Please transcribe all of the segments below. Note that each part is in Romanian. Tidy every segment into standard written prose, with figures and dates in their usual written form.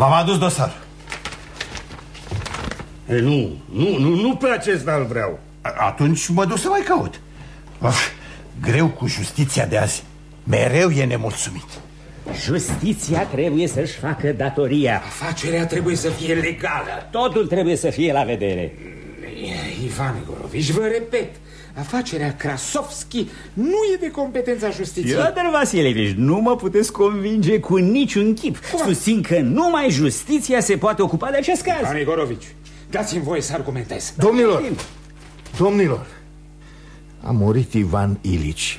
V-am adus dosar. Nu pe acesta îl vreau. Atunci mă duc să mai caut. Greu cu justiția de azi. Mereu e nemulțumit. Justiția trebuie să-și facă datoria. Afacerea trebuie să fie legală. Totul trebuie să fie la vedere. Ivan Egorovici, vă repet, afacerea Krasovski nu e de competența justiției. Piotr Vasilievici, nu mă puteți convinge cu niciun chip. Susțin că numai justiția se poate ocupa de acest caz. Ivan Egorovici, dați-mi voie să argumentez. Domnilor, a murit Ivan Ilici.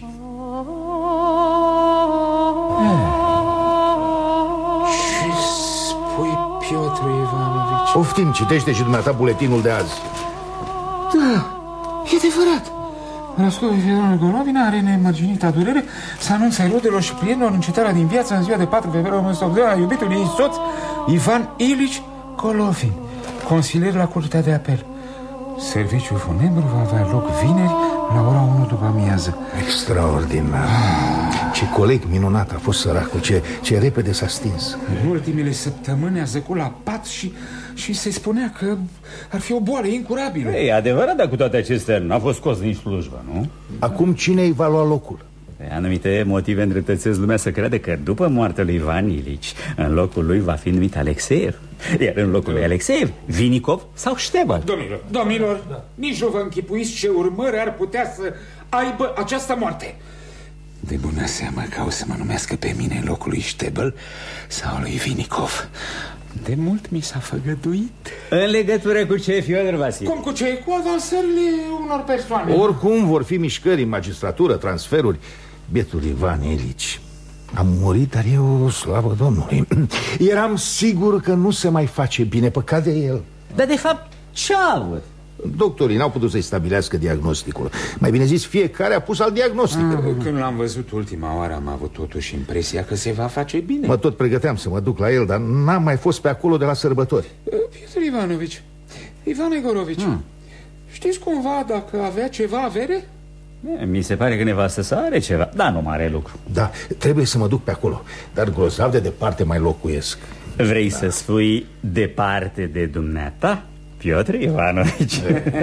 Ce spui, Piotr Ivanovici? Oftim, citește și dumneata buletinul de azi. Da, e adevărat. Rascol Fedorul Golovin are nemărginita durere să anunțe rudelor și prietenilor încetarea din viață în ziua de 4 februarie 1980 a iubitului ei soț, Ivan Ilici Golovin, consilier la Curtea de Apel. Serviciul funebru va avea loc vineri la ora 1 după amiază. Extraordinar. Ce coleg minunat a fost săracul. Ce repede s-a stins. În ultimele săptămâni a zăcut la pat și se spunea că ar fi o boală incurabilă. E adevărat, dar cu toate acestea n-a fost scos din slujbă, nu? Acum cine îi va lua locul? Anumite motive îndreptățesc lumea să crede că după moartea lui Ivan Ilici, în locul lui va fi numit Alexeev. Iar în locul lui Alexeev, Vinicov sau Ștebăl. Domnilor, nici nu vă închipuiți ce urmări ar putea să aibă această moarte. De bună seamă că o să mă numească pe mine în locul lui Ștebăl sau lui Vinicov. De mult mi s-a făgăduit. În legătură cu ce, Fiodor Vasile? Cum cu ce? Cu avansările unor persoane. Oricum vor fi mișcări în magistratură, transferuri. Bietul Ivan Ilici a murit, dar eu, slavă Domnului, eram sigur că nu se mai face bine, păcat de el. Dar de fapt ce a avut? Doctorii n-au putut să-i stabilească diagnosticul. Mai bine zis, fiecare a pus alt diagnostic. Când l-am văzut ultima oară am avut totuși impresia că se va face bine. Mă tot pregăteam să mă duc la el, dar n-am mai fost pe acolo de la sărbători. Piotr Ivanovici, Ivan Egorovici, știți cumva dacă avea ceva avere? Mi se pare că nevastă sa are ceva, dar nu mare lucru. Da, trebuie să mă duc pe acolo, dar grozav de departe mai locuiesc. Vrei să spui departe de dumneata, Piotr Ivanovici?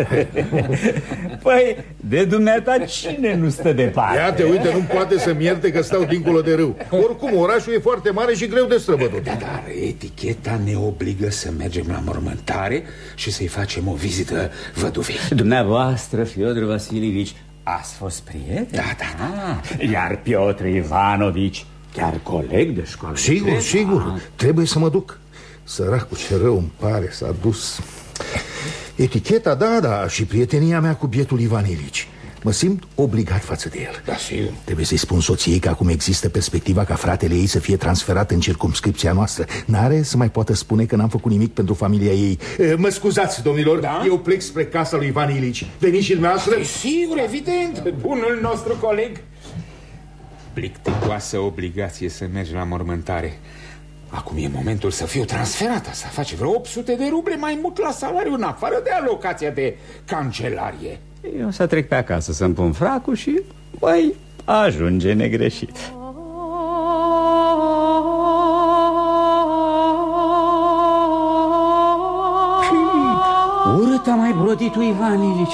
Păi, de dumneata cine nu stă departe? Iată, uite, nu poate să-mi ierte că stau dincolo de râu. Oricum, orașul e foarte mare și greu de străbătut. Da, dar eticheta ne obligă să mergem la mormântare și să-i facem o vizită văduvei. Dumneavoastră, Fiodor Vasilievici, ați fost prieten? Da. Iar Piotr Ivanovici, chiar coleg de școală? Sigur, trebuie să mă duc. Săracul, ce rău îmi pare, s-a dus. Eticheta, da, și prietenia mea cu bietul Ivan Ilici. Mă simt obligat față de el. Da, sigur. Trebuie să-i spun soției că acum există perspectiva ca fratele ei să fie transferat în circumscripția noastră. N-are să mai poată spune că n-am făcut nimic pentru familia ei. Mă scuzați, domnilor, da? Eu plec spre casa lui Ivan Ilici. Veniți și dumneavoastră? Sigur, evident, bunul nostru coleg. Plicticoasă obligație să mergi la mormântare. Acum e momentul să fiu transferat. Asta face vreo 800 de ruble mai mult la salariu, în afară de alocația de cancelarie. Eu să trec pe acasă să-mi pun fracul și voi ajunge negreșit. Urât a mai brodit tu, Ivan Ilici.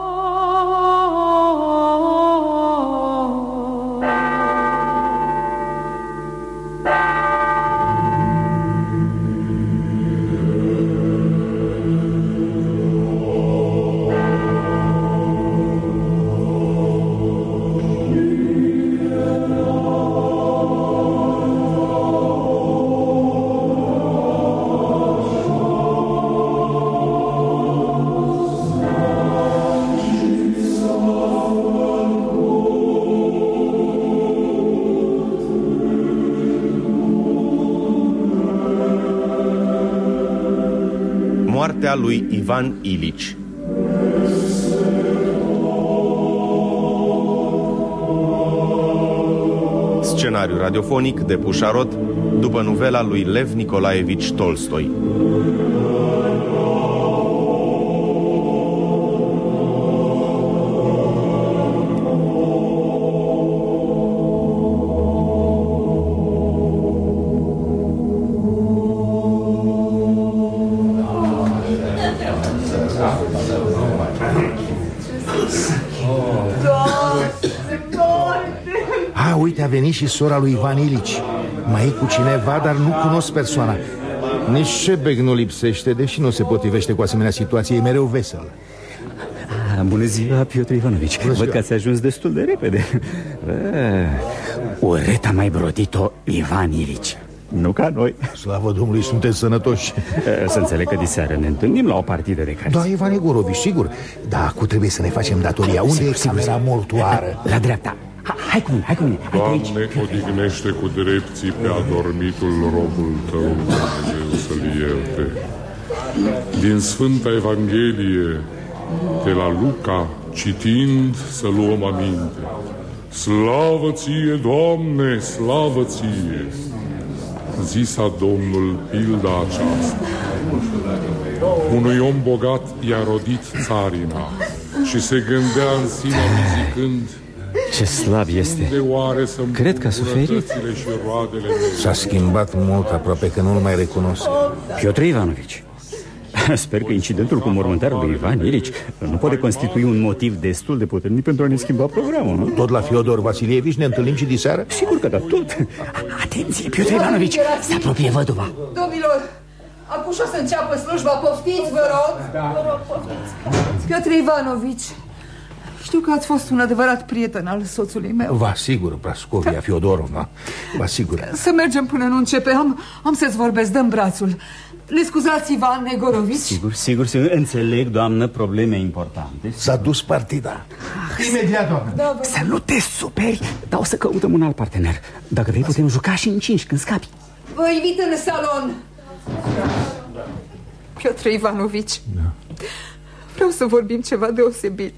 Moartea lui Ivan Ilici. Scenariu radiofonic de Pușarot după novela lui Lev Nicolaevici Tolstoi. Uite, a venit și sora lui Ivan Ilici. Mai e cu cineva, dar nu cunosc persoana. Nici Șebec nu lipsește, deși nu se potrivește cu asemenea situație. E mereu vesel. Bună ziua, Piotr Ivanovici. Văd că ați ajuns destul de repede. Urât a mai brodit-o Ivan Ilici. Nu ca noi. Slavă Domnului, sunteți sănătoși. Să înțeleg că diseară ne întâlnim la o partidă de cărți. Da, Ivan Egorovici, sigur. Dar acum trebuie să ne facem datoria. Unde e camera mortoară? La dreapta. Hai cu mine, hai cu mine. Doamne, odihnește cu drepții pe adormitul robul Tău, Dumnezeu să-l ierte. Din Sfânta Evanghelie de la Luca, citind, să luăm aminte. Slavă Ție, Doamne, slavă Ție! Zisa Domnul pilda aceasta. Unui om bogat i-a rodit țarina și se gândea în sine zicând: ce slab este. Cred că a suferit. S-a schimbat mult, aproape că nu-l mai recunosc. Piotr Ivanovici, sper că incidentul cu mormântarea lui Ivan Ilici nu poate constitui un motiv destul de puternic pentru a ne schimba programul, nu? Tot la Fiodor Vasilievici ne întâlnim și diseară? Sigur că da, tot. Atenție, Piotr Ivanovici, se apropie văduva. Domnilor, acum și-o să înceapă slujba, poftiți, vă rog. Vă rog, poftiți. Piotr Ivanovici, știu că ați fost un adevărat prieten al soțului meu. Vă asigur, Prascovia Fiodorovna, vă asigur. Să mergem până nu începe, am să-ți vorbesc, dăm brațul. Le scuzați, Ivan Egorovici? Sigur, înțeleg, doamnă, probleme importante. S-a dus partida. Imediat, doamnă. Da, să nu te superi, dar o să căutăm un alt partener. Dacă vrei, putem juca și în 5 când scapi. Vă invit în salon. Piotr Ivanovici, da. Vreau să vorbim ceva deosebit.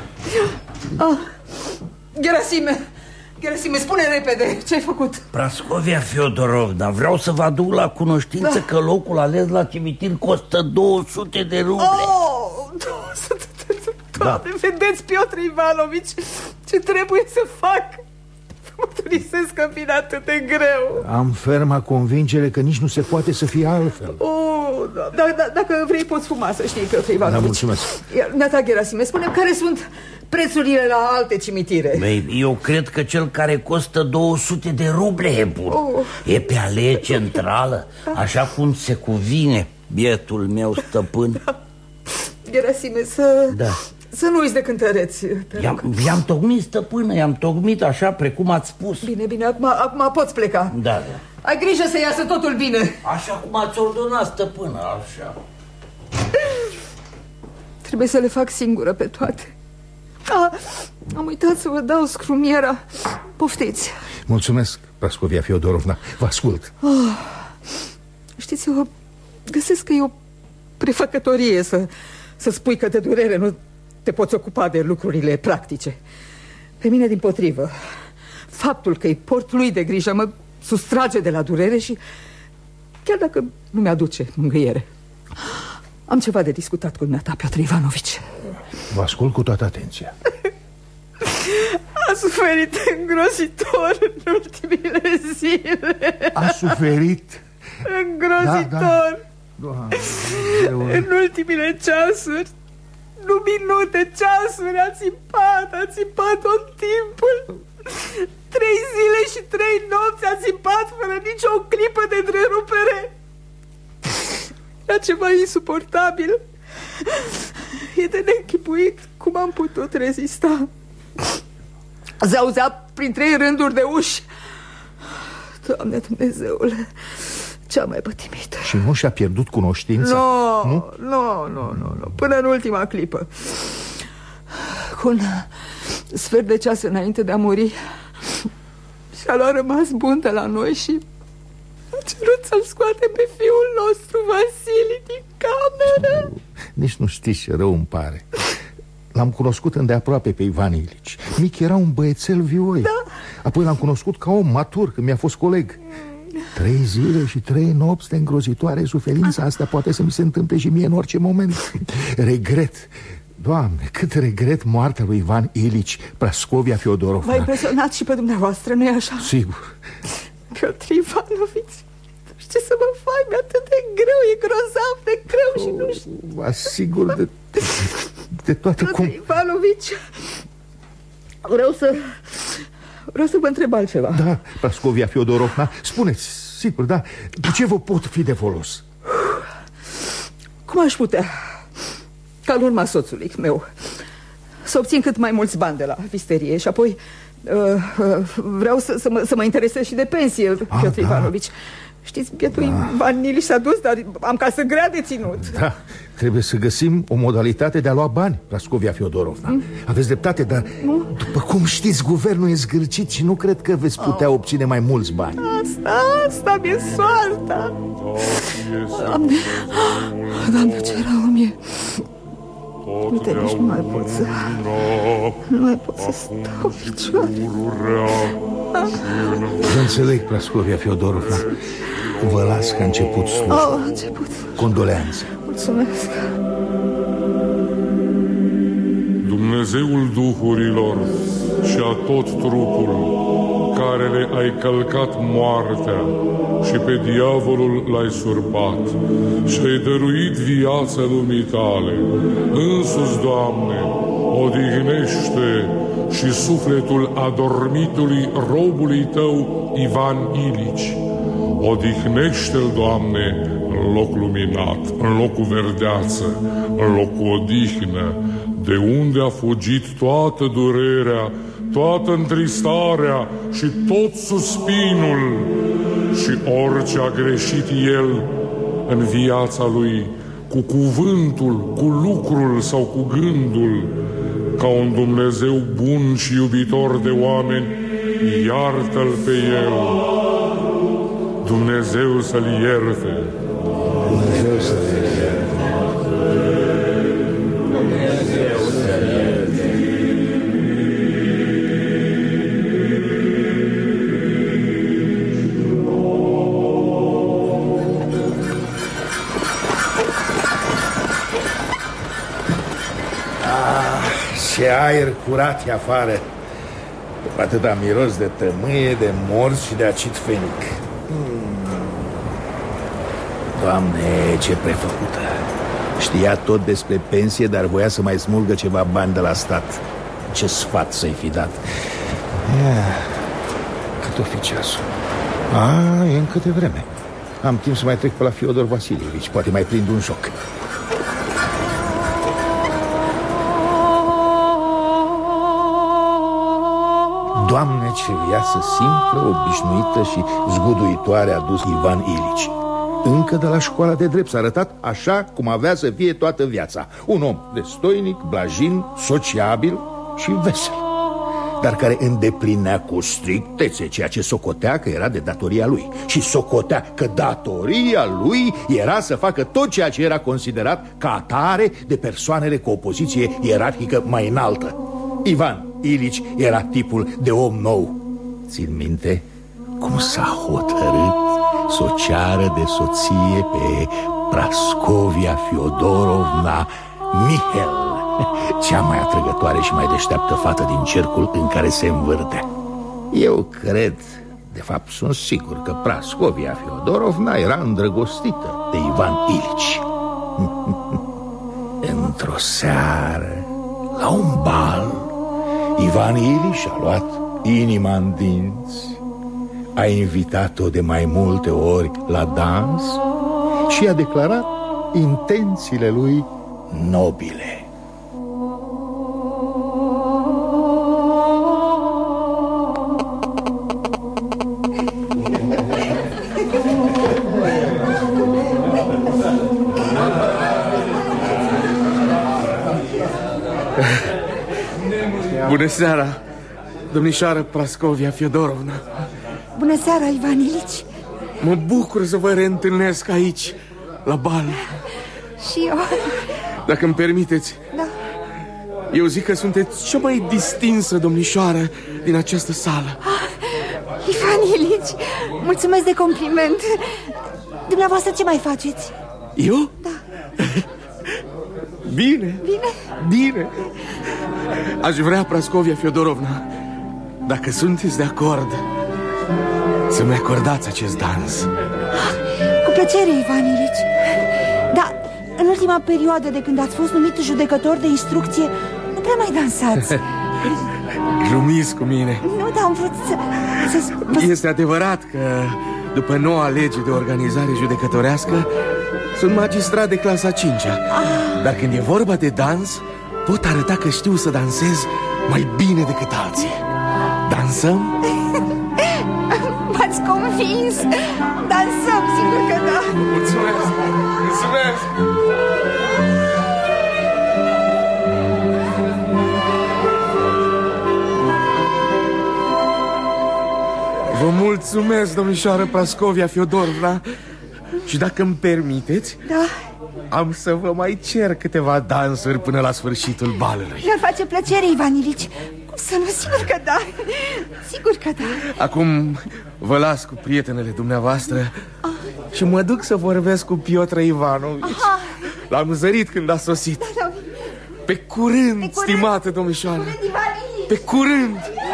Gerasime, spune repede, ce-ai făcut? Prascovia Fiodorovna, vreau să vă aduc la cunoștință că locul ales la cimitir costă 200 de ruble. 200 de ruble? Doamne, vedeți, Piotr Ivanovici, ce trebuie să fac? Mă turisesc că vine atât de greu. Am ferma convingere că nici nu se poate să fie altfel. Dacă vrei poți fuma, să știi, Piotr Ivanovici. Da, mulțumesc. Neata Gerasime, spune-mi care sunt prețurile la alte cimitire. Băi, eu cred că cel care costă 200 de ruble e bun. E pe alee centrală, așa cum se cuvine, bietul meu stăpân. Da. Gerasime, să nu uiți de cântăreți. I-am tocmit, stăpână, i-am tocmit așa precum ați spus. Bine, acum poți pleca. Da. Ai grijă să iasă totul bine. Așa cum ați ordonat, stăpână, așa. Trebuie să le fac singură pe toate. Am uitat să vă dau scrumiera. Poftiți. Mulțumesc, Prascovia Fiodorovna, vă ascult. Știți, eu găsesc că e o prefăcătorie să spui că de durere nu te poți ocupa de lucrurile practice. Pe mine, dimpotrivă, faptul că îi port lui de grijă mă sustrage de la durere și chiar dacă nu mi-aduce mângâiere. Am ceva de discutat cu dumneata, Piotr Ivanovici. Vă ascult cu toată atenția. A suferit îngrozitor în ultimile zile. A suferit? Îngrozitor. Da. În ultimile ceasuri, nu minute, ceasuri, a țipat tot timpul. 3 zile și 3 nopți a țipat fără nicio clipă de întrerupere. Era ceva insuportabil. E de neînchipuit cum am putut rezista. Zauzea prin 3 rânduri de uși. Doamne Dumnezeule, cea mai pătimită. Și nu și-a pierdut cunoștința? Nu. Până în ultima clipă. Cu un sfert de ceas înainte de a muri, și-a luat rămas bun de la noi și a cerut să-l scoatem pe fiul nostru, Vasili, din cameră. Nici nu știți ce rău îmi pare. L-am cunoscut îndeaproape pe Ivan Ilici. Mic era un băiețel vioi. Da. Apoi l-am cunoscut ca om matur, când mi-a fost coleg. 3 zile și 3 nopți de îngrozitoare suferință. Asta poate să mi se întâmple și mie în orice moment. Regret, Doamne, cât regret moartea lui Ivan Ilici, Prascovia Fiodorovna. V-a impresionat și pe dumneavoastră, nu-i așa? Sigur. Piotr Ivanovici, ce să mă fac, mi-e atât de greu, e grozav de greu și nu știu. Vă asigur de toate Piotr Ivanovici, vreau să vă întreb altceva. Da, Prascovia Fiodorovna, spuneți, sigur, da, cu ce vă pot fi de folos? Cum aș putea, ca în urma soțului meu, să obțin cât mai mulți bani de la visterie și apoi vreau să mă interesez și de pensie, Piotr Ivanovici. Știți, bietul Ivan Ilici s-a dus, dar am casă grea de ținut. Da, trebuie să găsim o modalitate de a lua bani, Prascovia Fiodorovna. Aveți dreptate, dar după cum știți, guvernul e zgârcit și nu cred că veți putea obține mai mulți bani. Asta mi-e soarta. Doamne, ce rău mi-e. Uite, nici nu mai pot să... Nu mai pot să stau picioare. Vă înțeleg, Prascovia Fiodorovna. Vă las că a început slujba. Condoleanțe. Mulțumesc. Dumnezeul duhurilor și a tot trupul, care le-ai călcat moartea și pe diavolul l-ai surpat și ai dăruit viața lumii tale, însuți, Doamne, odihnește și sufletul adormitului robului Tău, Ivan Ilici. Odihnește-l, Doamne, în loc luminat, în locul verdeață, în locul odihnă, de unde a fugit toată durerea, toată întristarea și tot suspinul și orice a greșit el în viața lui, cu cuvântul, cu lucrul sau cu gândul, ca un Dumnezeu bun și iubitor de oameni, iartă-l pe el. Dumnezeu să-l ierte. Dumnezeu să-l ierte. Ce aer curat e afară. După atâta miros de tămâie, de morți și de acid fenic. Doamne, ce prefăcută. Știa tot despre pensie, dar voia să mai smulgă ceva bani de la stat. Ce sfat să-i fi dat. Cât o fi ceasul? E încă de vreme. Am timp să mai trec pe la Fiodor Vasilievici. Poate mai prind un șoc. Doamne, ce viață simplă, obișnuită și zguduitoare a dus Ivan Ilici. Încă de la școala de drept s-a arătat așa cum avea să fie toată viața. Un om destoinic, blajin, sociabil și vesel, dar care îndeplinea cu strictețe ceea ce socotea că era de datoria lui. Și socotea că datoria lui era să facă tot ceea ce era considerat ca atare de persoanele cu o poziție ierarhică mai înaltă. Ivan Ilici era tipul de om nou. Țin minte cum s-a hotărât să o ceară de soție pe Prascovia Fiodorovna Mihel, cea mai atrăgătoare și mai deșteaptă fată din cercul în care se învârtea. Eu cred, de fapt sunt sigur, că Prascovia Fiodorovna era îndrăgostită de Ivan Ilici. Într-o seară, la un bal, Ivan Ilici a luat inima în dinți, a invitat-o de mai multe ori la dans și a declarat intențiile lui nobile. Bună seara, domnișoară Prascovia Fiodorovna. Bună seara, Ivan Ilici. Mă bucur să vă reîntâlnesc aici, la bal. Și eu. Dacă îmi permiteți. Da. Eu zic că sunteți cea mai distinsă domnișoară din această sală. Ivan Ilici, mulțumesc de compliment. Dumneavoastră ce mai faceți? Eu? Da. Bine. Bine. Aș vrea, Prascovia Fiodorovna, dacă sunteți de acord, să-mi acordați acest dans. Cu plăcere, Ivan Ilici. Da, în ultima perioadă de când ați fost numit judecător de instrucție, nu prea mai dansați. Glumiți cu mine. Nu, dar am vrut să... Este adevărat că după noua lege de organizare judecătorească sunt magistrat de clasa 5-a. Dar când e vorba de dans, pot arăta că știu să dansez mai bine decât alții. Dansăm? M-ați convins. Dansăm, sigur că da. Mulțumesc. Mulțumesc. Vă mulțumesc, domnișoară Prascovia Fiodorovna. Și dacă îmi permiteți, da, am să vă mai cer câteva dansuri până la sfârșitul balului. Mi-ar face plăcere, Ivan Ilici. Cum să nu? Sigur că da. Sigur că da. Acum vă las cu prietenele dumneavoastră și mă duc să vorbesc cu Piotr Ivanovici. L-am zărit când a sosit. Pe curând, stimată domnișoară. Pe curând.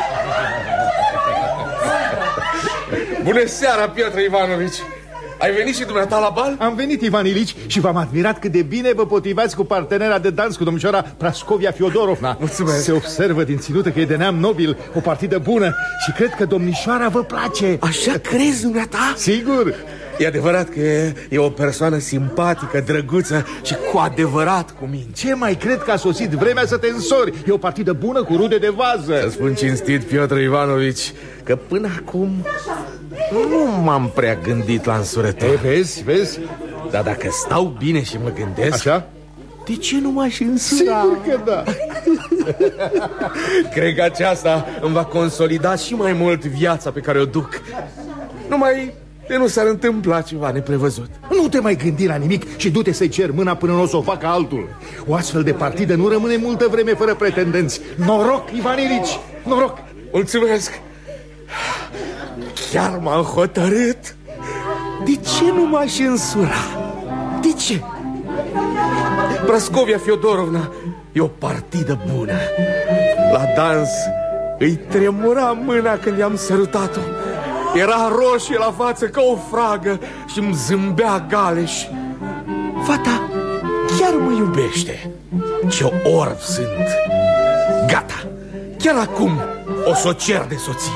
Bună seara, Piotr Ivanovici. Ai venit și dumneata la bal? Am venit, Ivan Ilici, și v-am admirat cât de bine vă potrivați cu partenera de dans, cu domnișoara Prascovia Fiodorovna. Mulțumesc. Se observă din ținută că e de neam nobil, o partidă bună, și cred că domnișoara vă place. Așa crezi, dumneata? Sigur. E adevărat că e o persoană simpatică, drăguță și cu adevărat cu minte. Ce mai cred că a sosit vremea să te însori? E o partidă bună cu rude de vază. Să spun cinstit, Piotr Ivanovici, că până acum nu m-am prea gândit la însurători. Vezi? Dar dacă stau bine și mă gândesc, așa, de ce nu m-aș însura? Sigur că da. Cred că aceasta îmi va consolida și mai mult viața pe care o duc. Numai de nu s-ar întâmpla ceva neprevăzut. Nu te mai gândi la nimic și du-te să-i cer mâna până nu o să o facă altul. O astfel de partidă nu rămâne multă vreme fără pretendenți. Noroc, Ivan Ilici, noroc. Mulțumesc. Chiar m-am hotărât. De ce nu m-aș însura? De ce? Prascovia Fiodorovna e o partidă bună. La dans îi tremura mâna când i-am sărutat-o. Era roșie la față ca o fragă și îmi zâmbea galeș. Fata chiar mă iubește. Ce orb sunt. Gata, chiar acum o să o cer de soție.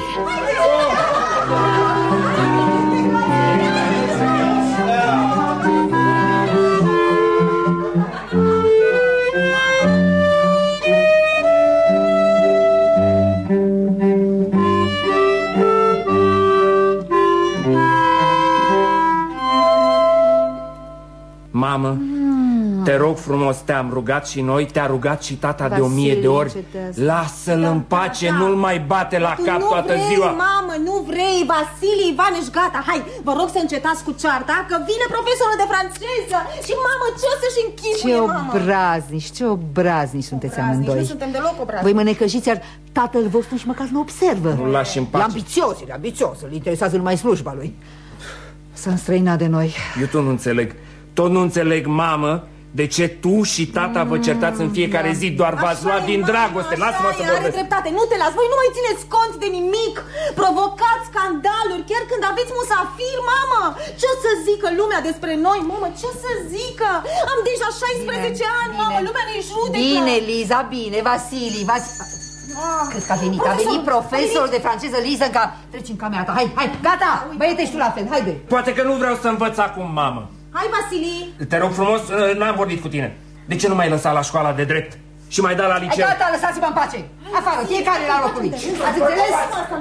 Mamă, te rog frumos, te-am rugat și noi, te-a rugat și tata de 1000 de ori. Lasă-l în pace, nu-l mai bate la cap toată ziua. Mamă, nu vrei, Vasile Ivanici, gata, hai, vă rog să încetați cu cearta, că vine profesorul de franceză. Și mamă, ce o să-și închipuie, mamă? Ce obraznici sunteți amândoi. Nu suntem deloc obraznici. Voi mă necăjiți, iar tatăl vostru nici măcar nu observă. Nu-l lași în pace. E ambițios, îl interesează numai slujba lui. S-a înstrăinat de noi. Eu tot nu înțeleg. Tot nu înțeleg, mamă, de ce tu și tata vă certați în fiecare zi. Doar v-ați luat din dragoste. Lasă-mă să vorbesc. Are dreptate, nu te las. Voi nu mai țineți cont de nimic. Provocați scandaluri chiar când aveți musafiri, mamă. Ce o să zică lumea despre noi, mamă? Ce o să zică? Am deja 16 ani, mamă, lumea ne judecă. Bine, Liza, bine, Vasile. Cred că a venit profesorul de franceză, Liza, ca... Treci în camera ta, hai, gata, băiete și tu la fel, haide. Poate că nu vreau să învăț acum, mamă. Hai, Vasile! Te rog frumos, n-am vorbit cu tine. De ce nu m-ai lăsat la școala de drept? Și mai dat la liceu? Hai, gata, lăsați-mă în pace! Afară, fiecare la locul lui. Ați înțeles?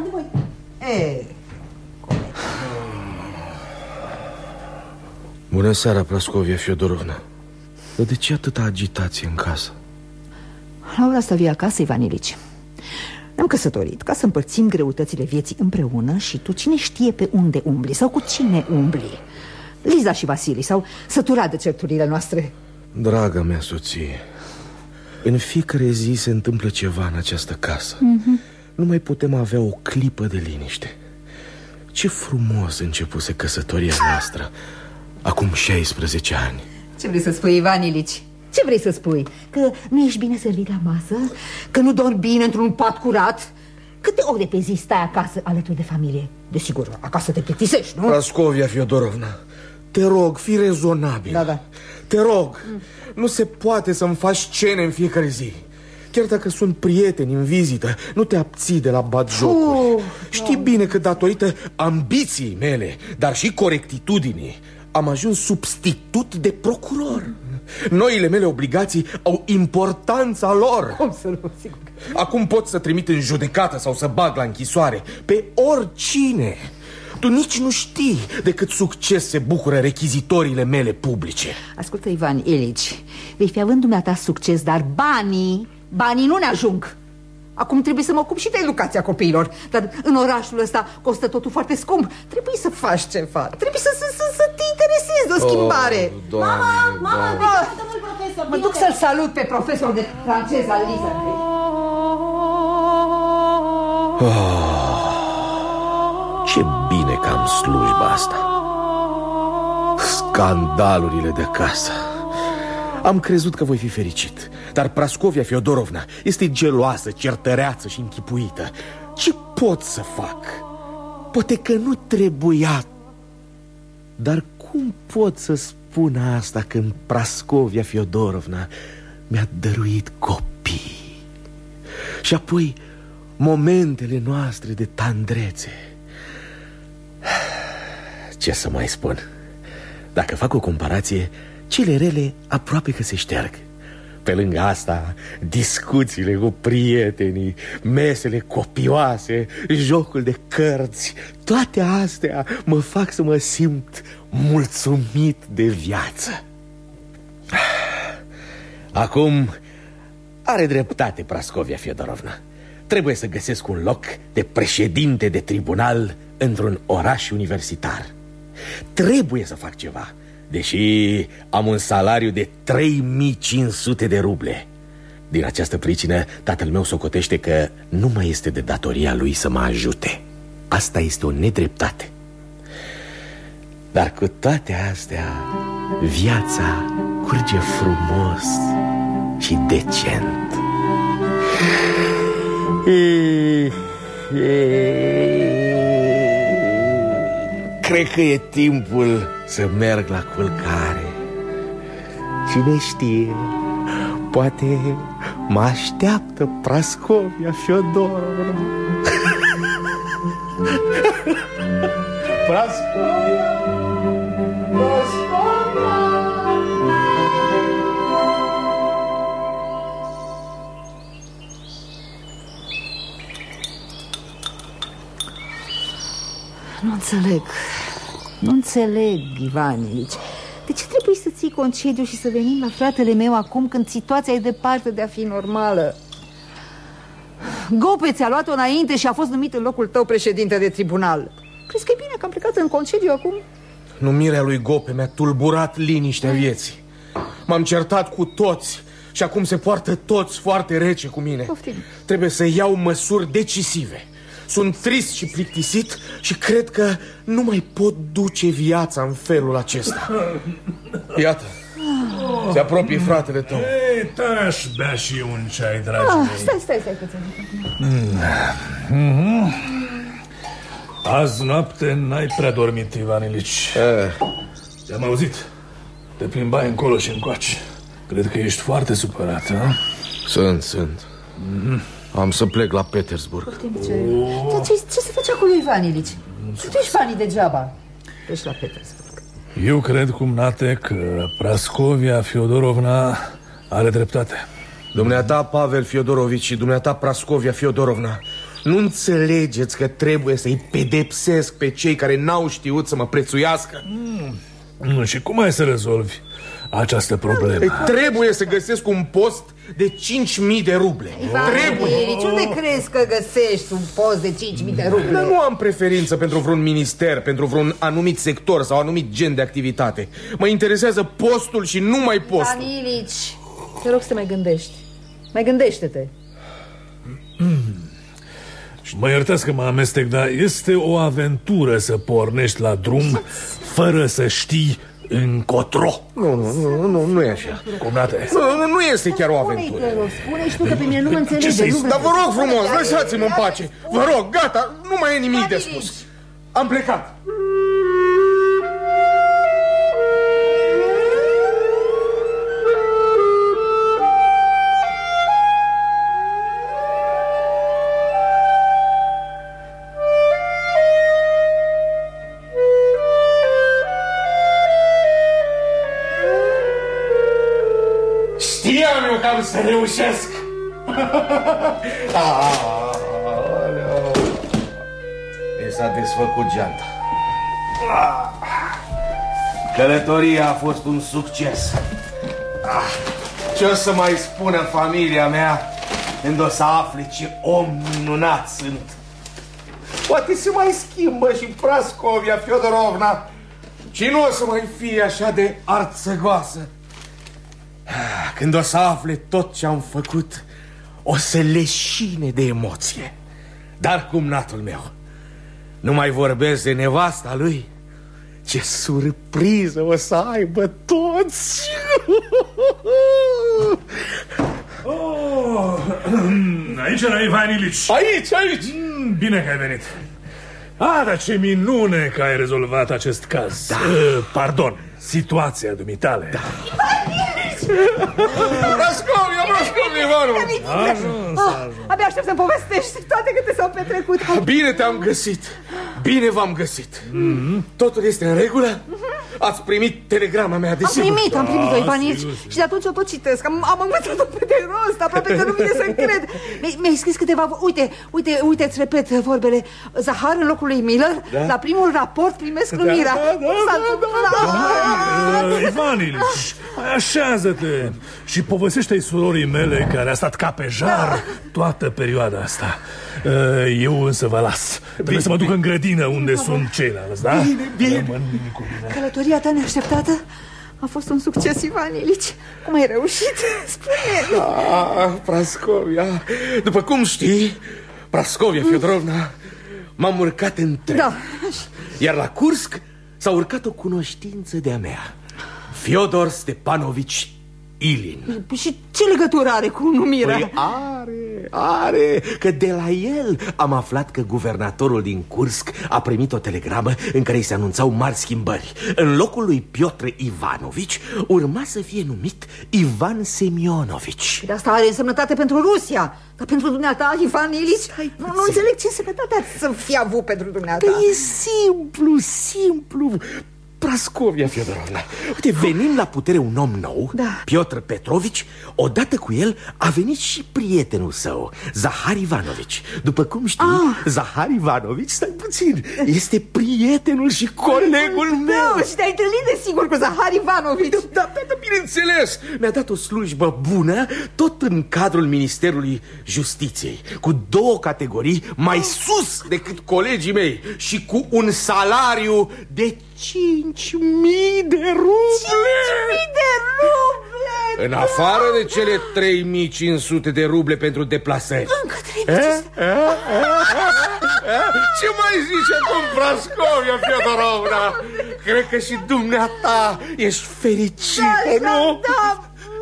Bună seara, Prascovia Fiodorovna. Dar de ce atâta agitație în casă? La ora asta vii acasă, Ivan Ilici. Ne-am căsătorit ca să împărțim greutățile vieții împreună și tu cine știe pe unde umbli sau cu cine umbli. Liza și Vasile s-au săturat de certurile noastre. Draga mea soție, în fiecare zi se întâmplă ceva în această casă. Nu mai putem avea o clipă de liniște. Ce frumos începuse căsătoria noastră acum 16 ani. Ce vrei să spui, Ivan Ilici? Ce vrei să spui? Că nu ești bine servit la masă? Că nu dormi bine într-un pat curat? Câte ore pe zi stai acasă alături de familie? Desigur, acasă te plictisești, nu? Prascovia Fiodorovna, te rog, fii rezonabil. Da. Te rog, nu se poate să-mi faci scene în fiecare zi. Chiar dacă sunt prieteni în vizită, nu te abții de la batjocuri. Știi bine că datorită ambiției mele, dar și corectitudinii, am ajuns substitut de procuror. Noile mele obligații au importanța lor. Cum să nu, sigur. Acum pot să trimit în judecată sau să bag la închisoare pe oricine. Tu nici nu știi de cât succes se bucură rechizitoriile mele publice. Ascultă, Ivan Ilici, vei fi având dumneata succes, dar banii nu ne ajung. Acum trebuie să mă ocup și de educația copiilor. Dar în orașul ăsta costă totul foarte scump. Trebuie să faci ceva. Trebuie să te interesezi de o schimbare. Mama, domnul profesor. Mă duc să-l salut pe profesorul de franceză al Lizei. Ce bine că am slujba asta. Scandalurile de casă. Am crezut că voi fi fericit, dar Prascovia Fiodorovna este geloasă, certăreață și închipuită. Ce pot să fac? Poate că nu trebuia. Dar cum pot să spun asta când Prascovia Fiodorovna mi-a dăruit copii? Și apoi momentele noastre de tandrețe. Ce să mai spun? Dacă fac o comparație, cele rele aproape că se șterg. Pe lângă asta, discuțiile cu prietenii, mesele copioase, jocul de cărți, toate astea mă fac să mă simt mulțumit de viață. Acum are dreptate Prascovia Fiodorovna. Trebuie să găsesc un loc de președinte de tribunal într-un oraș universitar. Trebuie să fac ceva, deși am un salariu de 3500 de ruble. Din această pricină, tatăl meu socotește că nu mai este de datoria lui să mă ajute. Asta este o nedreptate. Dar cu toate astea, viața curge frumos și decent. Cred că e timpul să merg la culcare. Cine știe, poate mă așteaptă Prascovia Fiodorovna. Prascovia, Prascovia. Nu înțeleg, Ivan Ilici. De ce trebuie să ții concediu și să venim la fratele meu acum când situația e departe de a fi normală? Gope ți-a luat-o înainte și a fost numit în locul tău președinte de tribunal. Crezi că e bine că am plecat în concediu acum? Numirea lui Gope mi-a tulburat liniștea vieții. M-am certat cu toți și acum se poartă toți foarte rece cu mine. Poftim. Trebuie să iau măsuri decisive. Sunt trist și plictisit și cred că nu mai pot duce viața în felul acesta. Iată, se apropie fratele tău. Ei, te-aș bea și eu un ceai, dragii mei. Stai puțin. Azi noapte n-ai prea dormit, Ivan Ilici. Te-am auzit. Te plimbai încolo și încoace. Cred că ești foarte supărat, a? Sunt. Am să plec la Petersburg. Ce se face acolo, Ivan Ilici? Tu ești banii degeaba. Ești la Petersburg. Eu cred, cumnate, că Prascovia Fiodorovna are dreptate. Dumneata, Pavel Fiodorovici, și dumneata, Prascovia Fiodorovna, nu înțelegeți că trebuie să-i pedepsesc pe cei care n-au știut să mă prețuiască? Și cum ai să rezolvi această problemă? Trebuie să găsesc un post de 5.000 de ruble. Ilici, unde crezi că găsești un post de 5.000 de ruble? Dar nu am preferință pentru vreun minister, pentru vreun anumit sector sau anumit gen de activitate. Mă interesează postul și numai postul. Ivan Ilici, te rog să te mai gândești. Mai gândește-te. Mă iertați că mă amestec, dar este o aventură să pornești la drum fără să știi încotro. Nu e așa. Cumnate? Nu este chiar o aventură. Spune și tu că pe mine nu mă înțelegi. Dar vă rog frumos, lăsați-mă în pace. Vă rog, gata, nu mai e nimic de spus. Am plecat. că am să reușesc. Mi s-a desfăcut geanta. Călătoria a fost un succes. Ce o să mai spună familia mea când o să afle ce om minunat sunt? Poate se mai schimbă și Prascovia Fiodorovna și nu o să mai fie așa de arțăgoasă. Când o să afle tot ce am făcut, o să leșine de emoție. Dar cumnatul meu, nu mai vorbesc de nevasta lui. Ce surpriză o să aibă toți! Aici era Ivan Ilici. Aici! Bine că ai venit. Dar ce minune că ai rezolvat acest caz. Pardon, situația dumitale. Prascovia, Ivanu! Abia aștept să-mi povestești toate câte s-au petrecut. Bine te-am găsit. Bine v-am găsit. Totul este în regulă? Ați primit telegrama mea, desigur? Am primit-o, Ivan Ilici. Și de atunci o tot citesc. Am învățat-o pe de rost. Aproape că nu vine să cred. Mi-ai scris câteva... Uite, îți repet vorbele. Zahar în locul lui Miller. La primul raport primesc numirea. Ivan Ilici, așează-te și povestește-i surorii mele care a stat ca pe jar toată perioada asta. Eu însă vă las. Trebuie să mă duc în grădină unde sunt ceilalți, da? Bine. Călătoria ta neașteptată a fost un succes, Ivan Ilici. Cum ai reușit? Spune-mi. Prascovia, după cum știi, Prascovia Fiodorovna, m-am urcat în tren. Da. Iar la Kursk s-a urcat o cunoștință de-a mea, Fyodor Stepanovici Ilin. Și ce legătură are cu numirea? Păi are, că de la el am aflat că guvernatorul din Kursk a primit o telegramă în care se anunțau mari schimbări. În locul lui Piotr Ivanovici urma să fie numit Ivan Semionovici. De asta are însemnătate pentru Rusia. Dar pentru dumneata, Ivan Ilici, nu înțeleg ce însemnătate să fie avut pentru dumneata. E simplu. Prascovia Fiodorovna, uite, venim la putere un om nou, Piotr Petrovici. Odată cu el a venit și prietenul său, Zahar Ivanovici. După cum știi, Zahar Ivanovici, stai puțin, este prietenul și colegul meu. Și te-ai întâlnit desigur cu Zahar Ivanovici. Da, bineînțeles. Mi-a dat o slujbă bună, tot în cadrul Ministerului Justiției, cu 2 categorii mai sus decât colegii mei și cu un salariu de 5.000 de ruble! 5.000 de ruble! În afară de cele 3.500 de ruble pentru deplasări. Încă 3.500? Ce mai zice acum Prascovia Fiodorovna? Cred că și dumneata ești fericită, nu? Da!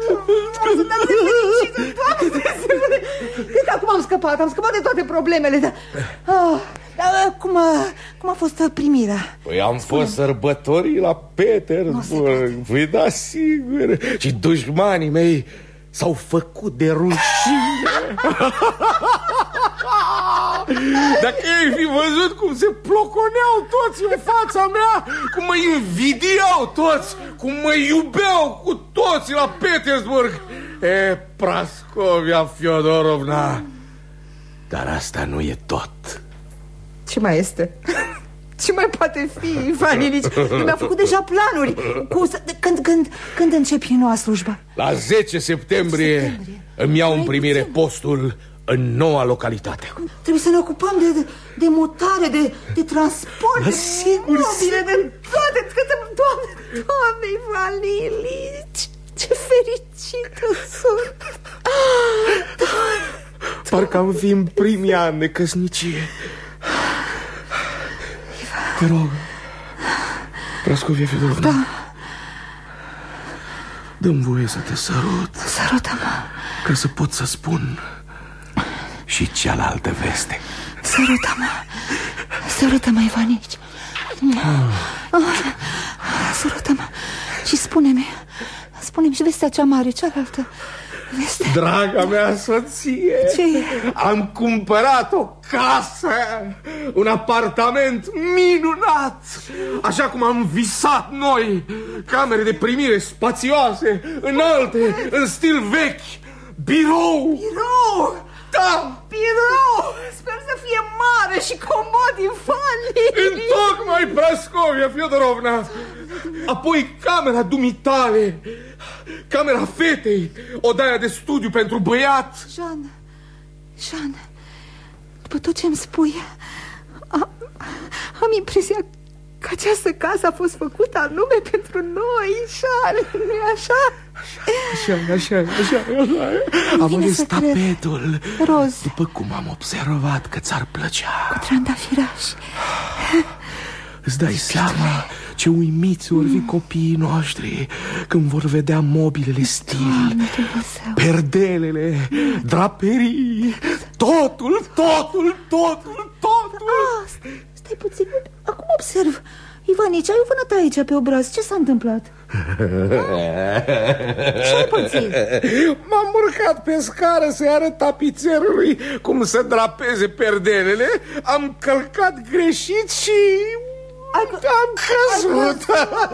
Cred că acum am scăpat de toate problemele. Dar cum a fost primirea? Păi am fost sărbătorii la Petersburg. Păi da, sigur. Și dușmanii mei s-au făcut de rușine. Dacă ei fi văzut cum se ploconeau toți în fața mea, cum mă invidiau toți, cum mă iubeau cu toți la Petersburg. Prascovia Fiodorovna, dar asta nu e tot. Ce mai este? Ce mai poate fi, Ivan Ilici? Mi-a făcut deja planuri. Când începi noua slujbă? La 10 septembrie îmi iau în primire postul în noua localitate. Trebuie să ne ocupăm de mutare, de transport, de mobile, de toate. Doamne, Ivan Ilici, ce fericită sunt. Parcă am fi în primii ani de căsnicie. Te rog, Prascovia Fiodorovna, dă-mi voie să te sărut. Sărută-mă. Ca să pot să spun și cealaltă veste. Sărută-mă, Ivan Ilici. Sărută-mă. Și spune-mi și vestea cea mare, cealaltă veste. Draga mea soție, ce? Am cumpărat o casă, un apartament minunat, așa cum am visat noi. Camere de primire spațioase, înalte, în stil vechi, Birou! Birou! Da! Birou! Sper să fie mare și comod, Ivani! Întocmai, Prascovia Fiodorovna! Apoi camera dumitale, camera fetei, odaia de studiu pentru băiat. Jean, după tot ce îmi spui, am impresia că această casă a fost făcută anume pentru noi, Jean, nu-i așa? Așa. Am ales tapetul roz, după cum am observat că ți-ar plăcea, cu trandafiraș. Îți dai seama ce uimiți vor fi copiii noștri când vor vedea mobilele stil, perdelele, draperii, totul. Stai puțin, acum observ. Ivanici, ai o vânătă aici pe obraz, ce s-a întâmplat? Ce-ai pățit? M-am urcat pe scară să-i arăt tapițerului cum să drapeze perdelele. Am călcat greșit și am căzut.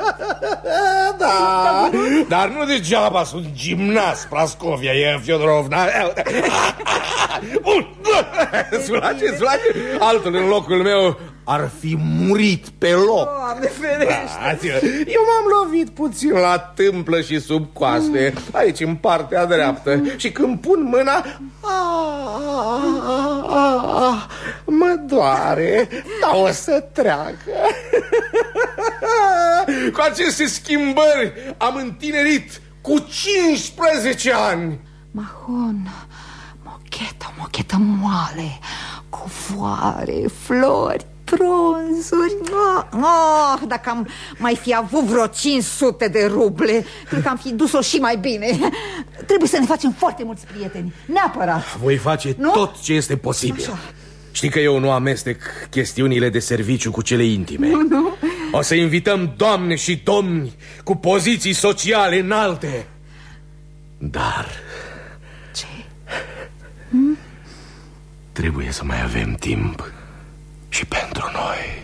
Da, dar nu degeaba sunt gimnast, Prascovia Fiodorovna. Sulace. Altul în locul meu ar fi murit pe loc. Doamne ferește! Eu m-am lovit puțin la tâmplă și sub coaste, aici în partea dreaptă. Și când pun mâna, mă doare, dar o să treacă. Cu aceste schimbări am întinerit cu 15 ani. Mahon, mochetă moale, covoare, flori, bronzuri. Dacă am mai fi avut vreo 500 de ruble, cred că am fi dus-o și mai bine. Trebuie să ne facem foarte mulți prieteni, neapărat. Voi face tot ce este posibil. Așa. Știi că eu nu amestec chestiunile de serviciu cu cele intime. Nu. O să invităm doamne și domni cu poziții sociale înalte. Dar ce? Trebuie să mai avem timp și pentru noi.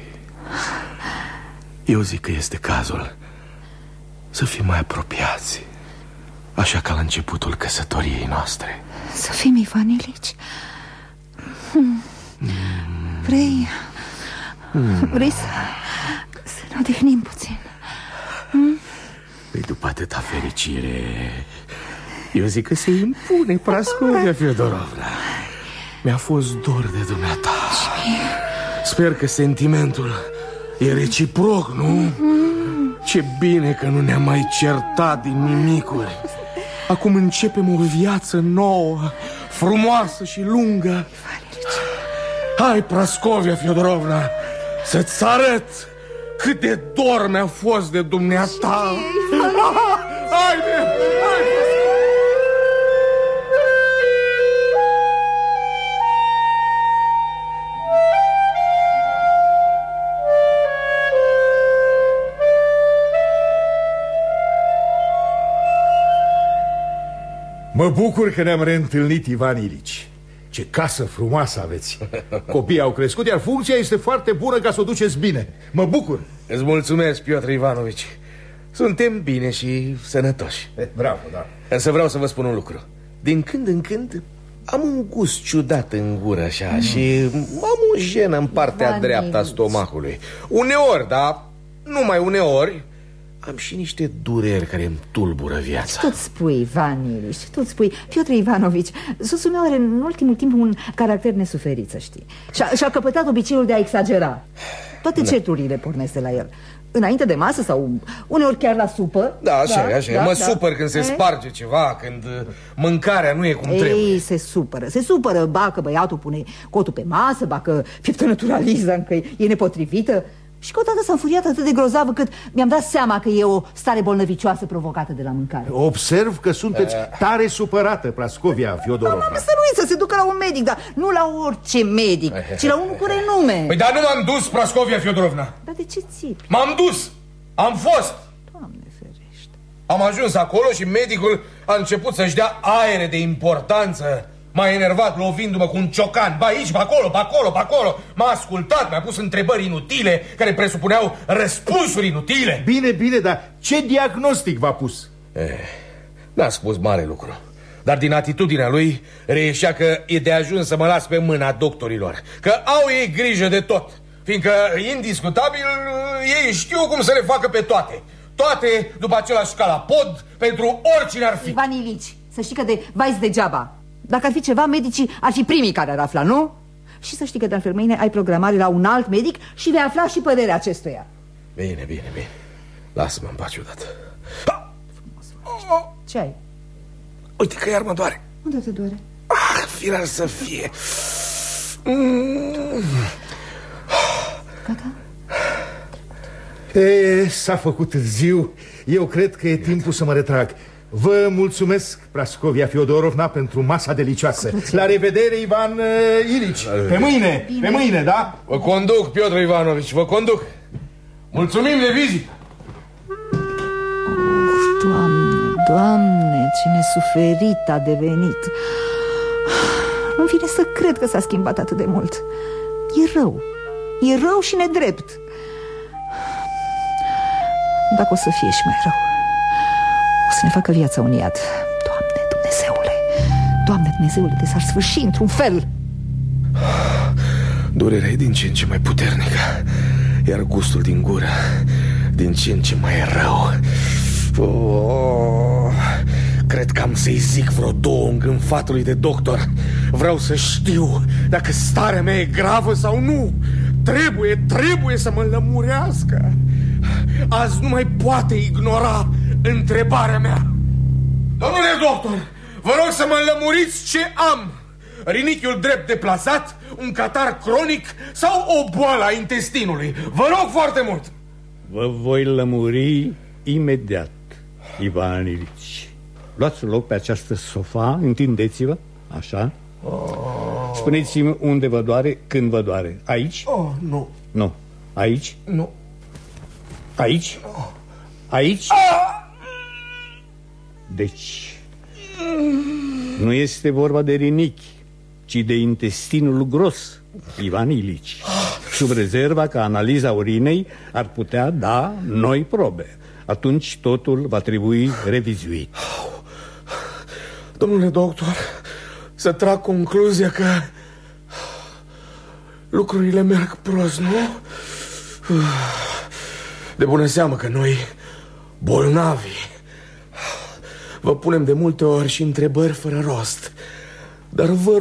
Eu zic că este cazul să fim mai apropiați, așa ca la începutul căsătoriei noastre. Să fim, Ivanilici? Vrei să ne odihnim puțin? Păi după atâta fericire, eu zic că se impune, Prascovia Fiodorovna. Mi-a fost dor de dumneata. Sper că sentimentul e reciproc, nu? Ce bine că nu ne-am mai certat din nimicuri. Acum începem o viață nouă, frumoasă și lungă. Hai, Prascovia Fiodorovna, să-ți arăt cât de dor mi-a fost de dumneata. Haide! Mă bucur că ne-am reîntâlnit, Ivan Ilici. Ce casă frumoasă aveți. Copiii au crescut, iar funcția este foarte bună ca să o duceți bine. Mă bucur. Îți mulțumesc, Piotr Ivanovici. Suntem bine și sănătoși. Bravo, da. Însă vreau să vă spun un lucru. Din când în când am un gust ciudat în gură așa și am o jenă în partea dreaptă a stomacului. Uneori, dar numai uneori, am și niște dureri care îmi tulbură viața. Tot spui, Ivan Ilici, tot spui. Piotr Ivanovici, soțul meu are în ultimul timp un caracter nesuferit, să știi. Și-a căpătat obiceiul de a exagera. Toate certurile pornesc de la el. Înainte de masă sau uneori chiar la supă. Da, așa. Mă supăr când se sparge ceva, când mâncarea nu e cum trebuie. Ei, se supără, ba că băiatul pune cotul pe masă, ba că pieptă naturaliză, încă e nepotrivită. Și că odată s-a înfuriat atât de grozavă cât mi-am dat seama că e o stare bolnăvicioasă provocată de la mâncare. Observ că sunteți tare supărată, Prascovia Fiodorovna. Doamne, să nu să se ducă la un medic, dar nu la orice medic, ci la unul cu renume. Păi dar nu m-am dus, Prascovia Fiodorovna. Dar de ce țipi? M-am dus, am fost. Doamne ferește. Am ajuns acolo și medicul a început să-și dea aere de importanță. M-a enervat lovindu-mă cu un ciocan. Ba aici, ba acolo. M-a ascultat, mi-a pus întrebări inutile care presupuneau răspunsuri inutile. Bine, dar ce diagnostic v-a pus? N-a spus mare lucru. dar din atitudinea lui reieșea că e de ajuns să mă las pe mâna doctorilor, că au ei grijă de tot, fiindcă, indiscutabil, ei știu cum să le facă pe toate. Toate după același scalapod, pentru oricine ar fi. Ivan Ilici, să știi că de vai degeaba. Dacă ar fi ceva, medicii ar fi primii care ar afla, nu? Și să știi că de altfel mâine ai programare la un alt medic și vei afla și părerea acestuia. Bine, bine, bine. Lasă-mă în pace odată. Ce ai? Uite că iar mă doare. Unde te doare? Firar să fie. Gata? S-a făcut târziu. Eu cred că e timpul să mă retrag. Vă mulțumesc, Prascovia Fiodorovna, pentru masa delicioasă. La revedere, Ivan Ilici. Pe mâine, pe mâine, da? Vă conduc, Piotr Ivanovici, vă conduc. Mulțumim de vizită. Doamne, Doamne, ce nesuferit a devenit. Nu-mi vine să cred că s-a schimbat atât de mult. E rău. E rău și nedrept. Dacă o să fie și mai rău, o să ne facă viața un iad. Doamne Dumnezeule, Doamne Dumnezeule, de s-ar sfârși într-un fel. Durerea e din ce în ce mai puternică, iar gustul din gură din ce în ce mai rău. Cred că am să-i zic vreo două îngânfatului de doctor. Vreau să știu dacă starea mea e gravă sau nu. Trebuie să mă lămurească. Azi nu mai poate ignora întrebarea mea. Domnule doctor, vă rog să mă lămuriți ce am. Rinichiul drept deplasat, un catar cronic sau o boală a intestinului? Vă rog foarte mult. Vă voi lămuri imediat, Ivan Ilici. Luați loc pe această sofa, întindeți-vă, așa. Spuneți-mi unde vă doare, când vă doare. Aici? Nu. Nu. Aici? Nu. Aici? Aici? Deci, nu este vorba de rinichi, ci de intestinul gros, Ivan Ilici. Sub rezerva că analiza urinei ar putea da noi probe. Atunci totul va trebui revizuit. Domnule doctor, să trag concluzia că lucrurile merg prost, nu? De bună seamă că noi, bolnavi, vă punem de multe ori și întrebări fără rost. Dar vă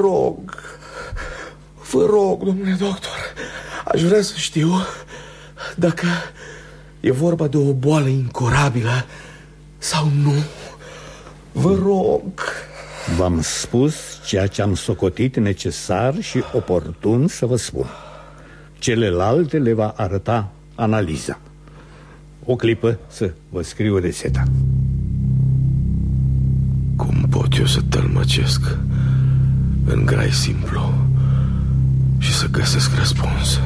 rog, domnule doctor, aș vrea să știu dacă e vorba de o boală incurabilă sau nu. Vă rog. V-am spus ceea ce am socotit necesar și oportun să vă spun. Celelalte le va arăta analiza. O clipă să vă scriu rețeta. Cum pot eu să tălmăcesc în grai simplu și să găsesc răspuns?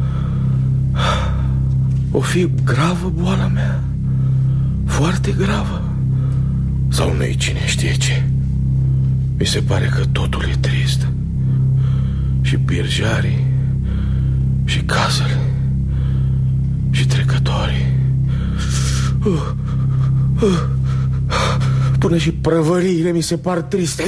O fi gravă boala mea? Foarte gravă? Sau nu-i cine știe ce? Mi se pare că totul e trist. Și birjarii, și casele, și trecătorii. Până și prăvăriile mi se par triste.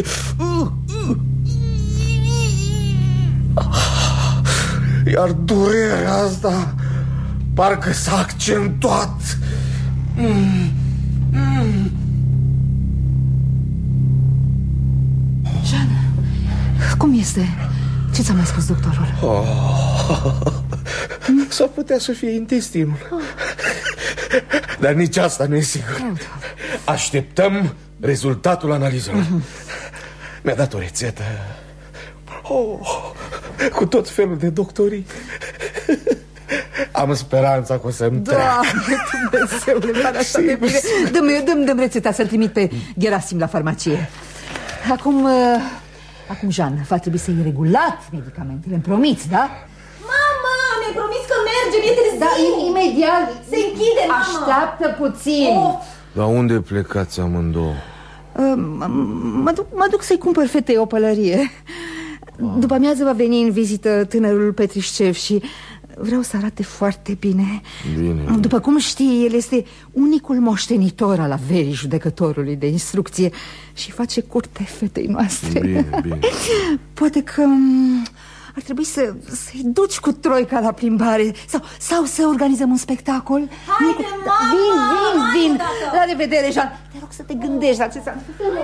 Iar durerea asta parcă s-a accentuat. Jean, cum este? Ce ți-a mai spus doctorul? S-ar putea să fie intestinul. Dar nici asta nu e sigur. Așteptăm rezultatul analizelor. Mi-a dat o rețetă cu tot felul de doctorii. Am speranța că o să-mi treacă. Doamne Dumnezeule, pare așa de bine. Dă-mi rețeta să-l trimit pe Gerasim la farmacie. Acum, Jean, va trebui să-i regulat medicamentele. Îmi promiți, da? Mama, mi-ai promis că mergem, e târziu. Da, imediat. Se închide, mama. Așteaptă puțin. La unde plecați amândouă? Mă duc să-i cumpăr fetei o pălărie. După amiază va veni în vizită tânărul Petrișcev și vreau să arate foarte bine. Bine. După cum știi, el este unicul moștenitor al averii judecătorului de instrucție și face curte fetei noastre. Bine. Poate că ar trebui să-i duci cu Troica la plimbare sau să organizăm un spectacol. Haide, mama! Vin! La revedere, Jean. Te rog să te gândești la ce s-a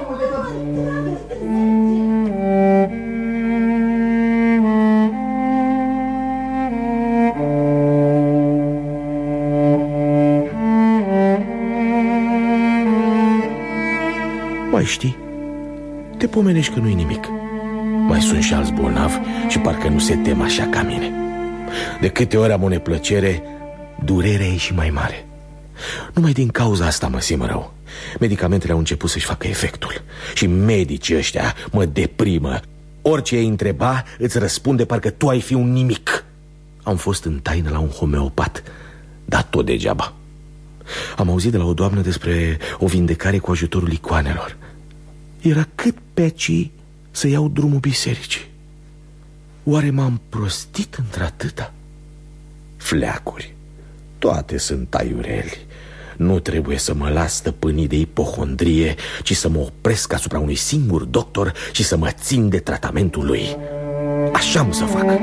Mai știi? Te pomenești că nu-i nimic. Mai sunt și alți bolnavi și parcă nu se tem așa ca mine. De câte ori am o neplăcere, durerea e și mai mare. Numai din cauza asta mă simt rău. Medicamentele au început să-și facă efectul și medicii ăștia mă deprimă. Orice îi întreba, îți răspunde parcă tu ai fi un nimic. Am fost în taină la un homeopat, dar tot degeaba. Am auzit de la o doamnă despre o vindecare cu ajutorul icoanelor. Era cât pe aci să iau drumul bisericii. Oare m-am prostit într-atâta? Fleacuri, toate sunt aiureli. Nu trebuie să mă las stăpânit de ipohondrie, ci să mă opresc asupra unui singur doctor și să mă țin de tratamentul lui. Așa am să fac.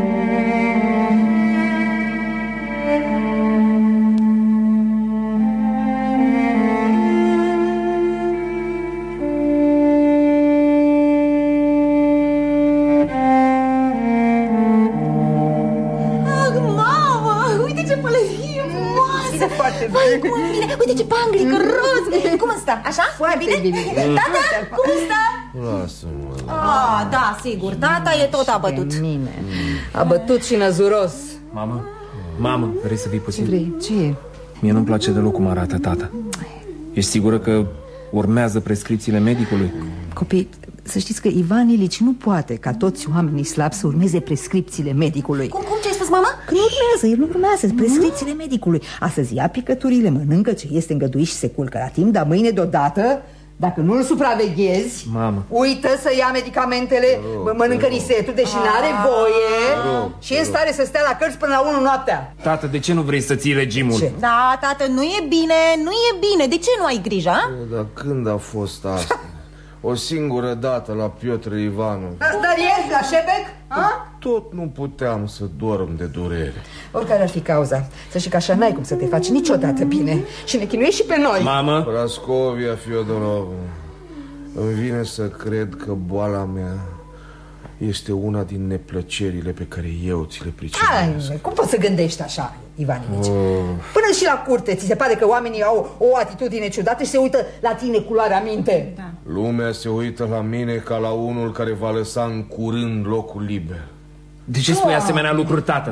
Uite ce panglic roz! Cum stă? Așa? Foarte bine. Tata, cum stă? Lasă-mă. Da, sigur, tata e tot abătut. Abătut și năzuros. Mamă, vrei să vii puțin? Ce vrei? Ce e? Mie nu-mi place deloc cum arată tata. Ești sigură că urmează prescripțiile medicului? Copii, să știți că Ivan Ilici nu poate ca toți oamenii slabi să urmeze prescripțiile medicului. Cum ce ai spus, mama? Că nu urmează, el nu urmează prescripțiile medicului. Astăzi ia picăturile, mănâncă ce este îngăduit și se culcă la timp, dar mâine deodată, dacă nu-l supraveghezi, mamă, uită să ia medicamentele, mănâncă nisetul, deși n-are voie și e în stare să stea la cărți până la 1 noaptea. Tată, de ce nu vrei să ții regimul? Ce? Da, tată, nu e bine, de ce nu ai grijă? Dar când a fost asta? O singură dată la Piotr Ivanovici. Dar ieri la Șebec? Tot nu puteam să dorm de durere. Oricare ar fi cauza, să știi că așa n-ai cum să te faci niciodată bine. Și ne chinuiești și pe noi. Mamă! Prascovia Fiodorovna, îmi vine să cred că boala mea este una din neplăcerile pe care eu ți le pricepesc. Cum poți să gândești așa, Ivan Ilici? Până și la curte ți se pare că oamenii au o atitudine ciudată și se uită la tine cu luarea minte. Lumea se uită la mine ca la unul care va lăsa în curând locul liber. De ce spui asemenea lucruri, tată?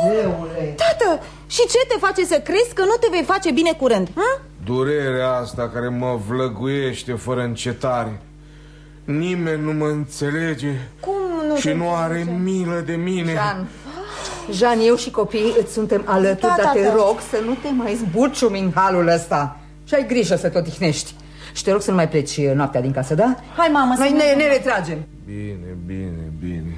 Tată, și ce te face să crezi că nu te vei face bine curând? Durerea asta care mă vlăguiește fără încetare. Nimeni nu mă înțelege. Cum nu și nu are milă de mine. Jean, eu și copiii îți suntem alături, dar te rog să nu te mai zburciumi în halul ăsta. Și ai grijă să te odihnești. Și te rog să nu mai pleci noaptea din casă, da? Hai, mamă, noi ne retragem. Bine.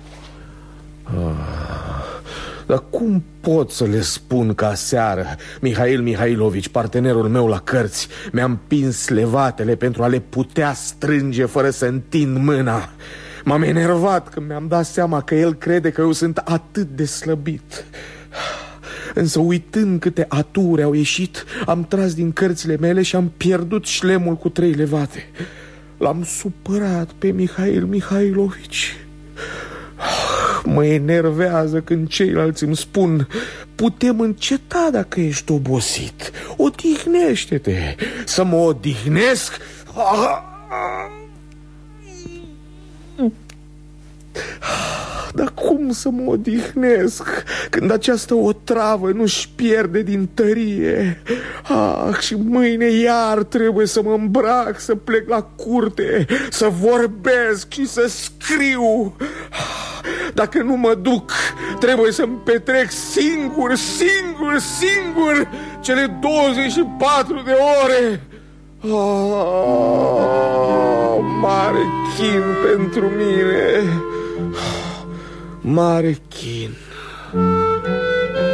Dar cum pot să le spun că aseară Mihail Mihailovici, partenerul meu la cărți, mi-a împins levatele pentru a le putea strânge fără să întind mâna? M-am enervat când mi-am dat seama că el crede că eu sunt atât de slăbit. Însă uitând câte aturi au ieșit, am tras din cărțile mele și am pierdut șlemul cu 3 levate. L-am supărat pe Mihail Mihailovici. Mă enervează când ceilalți îmi spun: putem înceta dacă ești obosit. Odihnește-te. Să mă odihnesc? Dar cum să mă odihnesc când această otravă nu-și pierde din tărie? Și mâine iar trebuie să mă îmbrac, să plec la curte, să vorbesc și să scriu. Dacă nu mă duc, trebuie să-mi petrec singur cele 24 de ore. Mare chin pentru mine. Mare chin.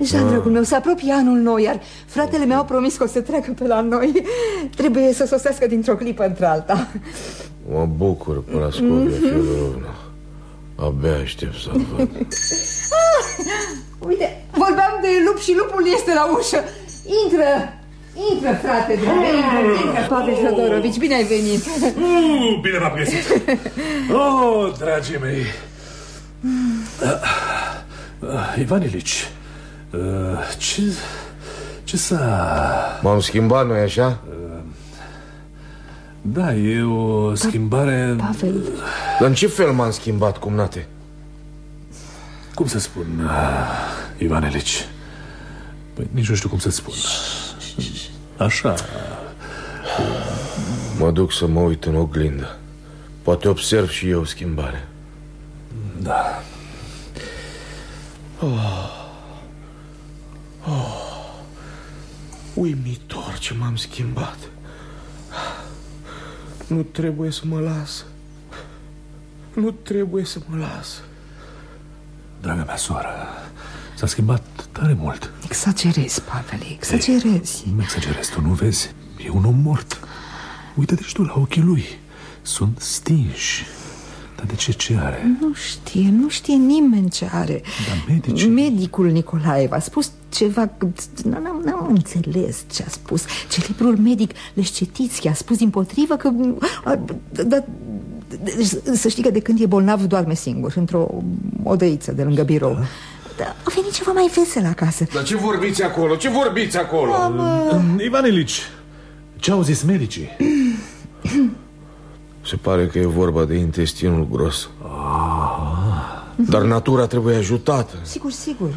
Jean, dragul meu, se apropie anul nou, iar fratele meu a promis că o să treacă pe la noi. Trebuie să sosească dintr-o clipă într-alta. Mă bucur, Prascovia Fedorovna. Abia aștept să-l văd. Uite, vorbeam de lup și lupul este la ușă. Intră, frate, intră, Pavel Fedorovici, bine ai venit. Bine v-am găsit. Oh, dragii mei. Ivan Ilici, ce s-a... M-am schimbat, nu-i așa? Da, e o schimbare... Pavel... Dar în ce fel m-am schimbat, cumnate? Cum să spun, Ivan Ilici? Păi nici nu știu cum să spun. Așa. Mă duc să mă uit în oglindă. Poate observ și eu schimbare. Da. Uimitor ce m-am schimbat. Nu trebuie să mă las. Nu trebuie să mă las. Draga mea soră, s-a schimbat tare mult. Exagerezi, Pavel, exagerezi. Nu exagerezi, tu nu vezi? E un om mort. Uite-te și tu la ochii lui. Sunt stinși. Dar de ce are? Nu știe nimeni ce are. Dar Medicul Nicolaev a spus ceva. N-am înțeles ce a spus. Celebrul medic Leșcetitski a spus dimpotrivă că să știi că de când e bolnav doarme singur într-o odăiță de lângă birou. Dar a venit ceva mai vesel acasă. Dar ce vorbiți acolo? Ce vorbiți acolo? Ivan Ilici, ce au zis medicii? Se pare că e vorba de intestinul gros. Dar natura trebuie ajutată. Sigur.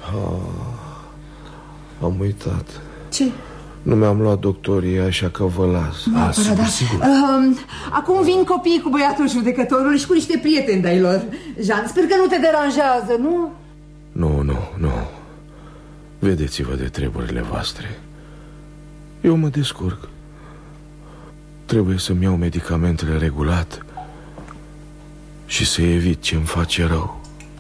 Am uitat. Ce? Nu mi-am luat doctorii, așa că vă las. Sigur. Acum vin copiii cu băiatul judecătorului și cu niște prieteni de-ai lor. Jean, sper că nu te deranjează, nu? Nu. Vedeți-vă de treburile voastre. Eu mă descurc. Trebuie să-mi iau medicamentele regulat și să evit ce-mi face rău.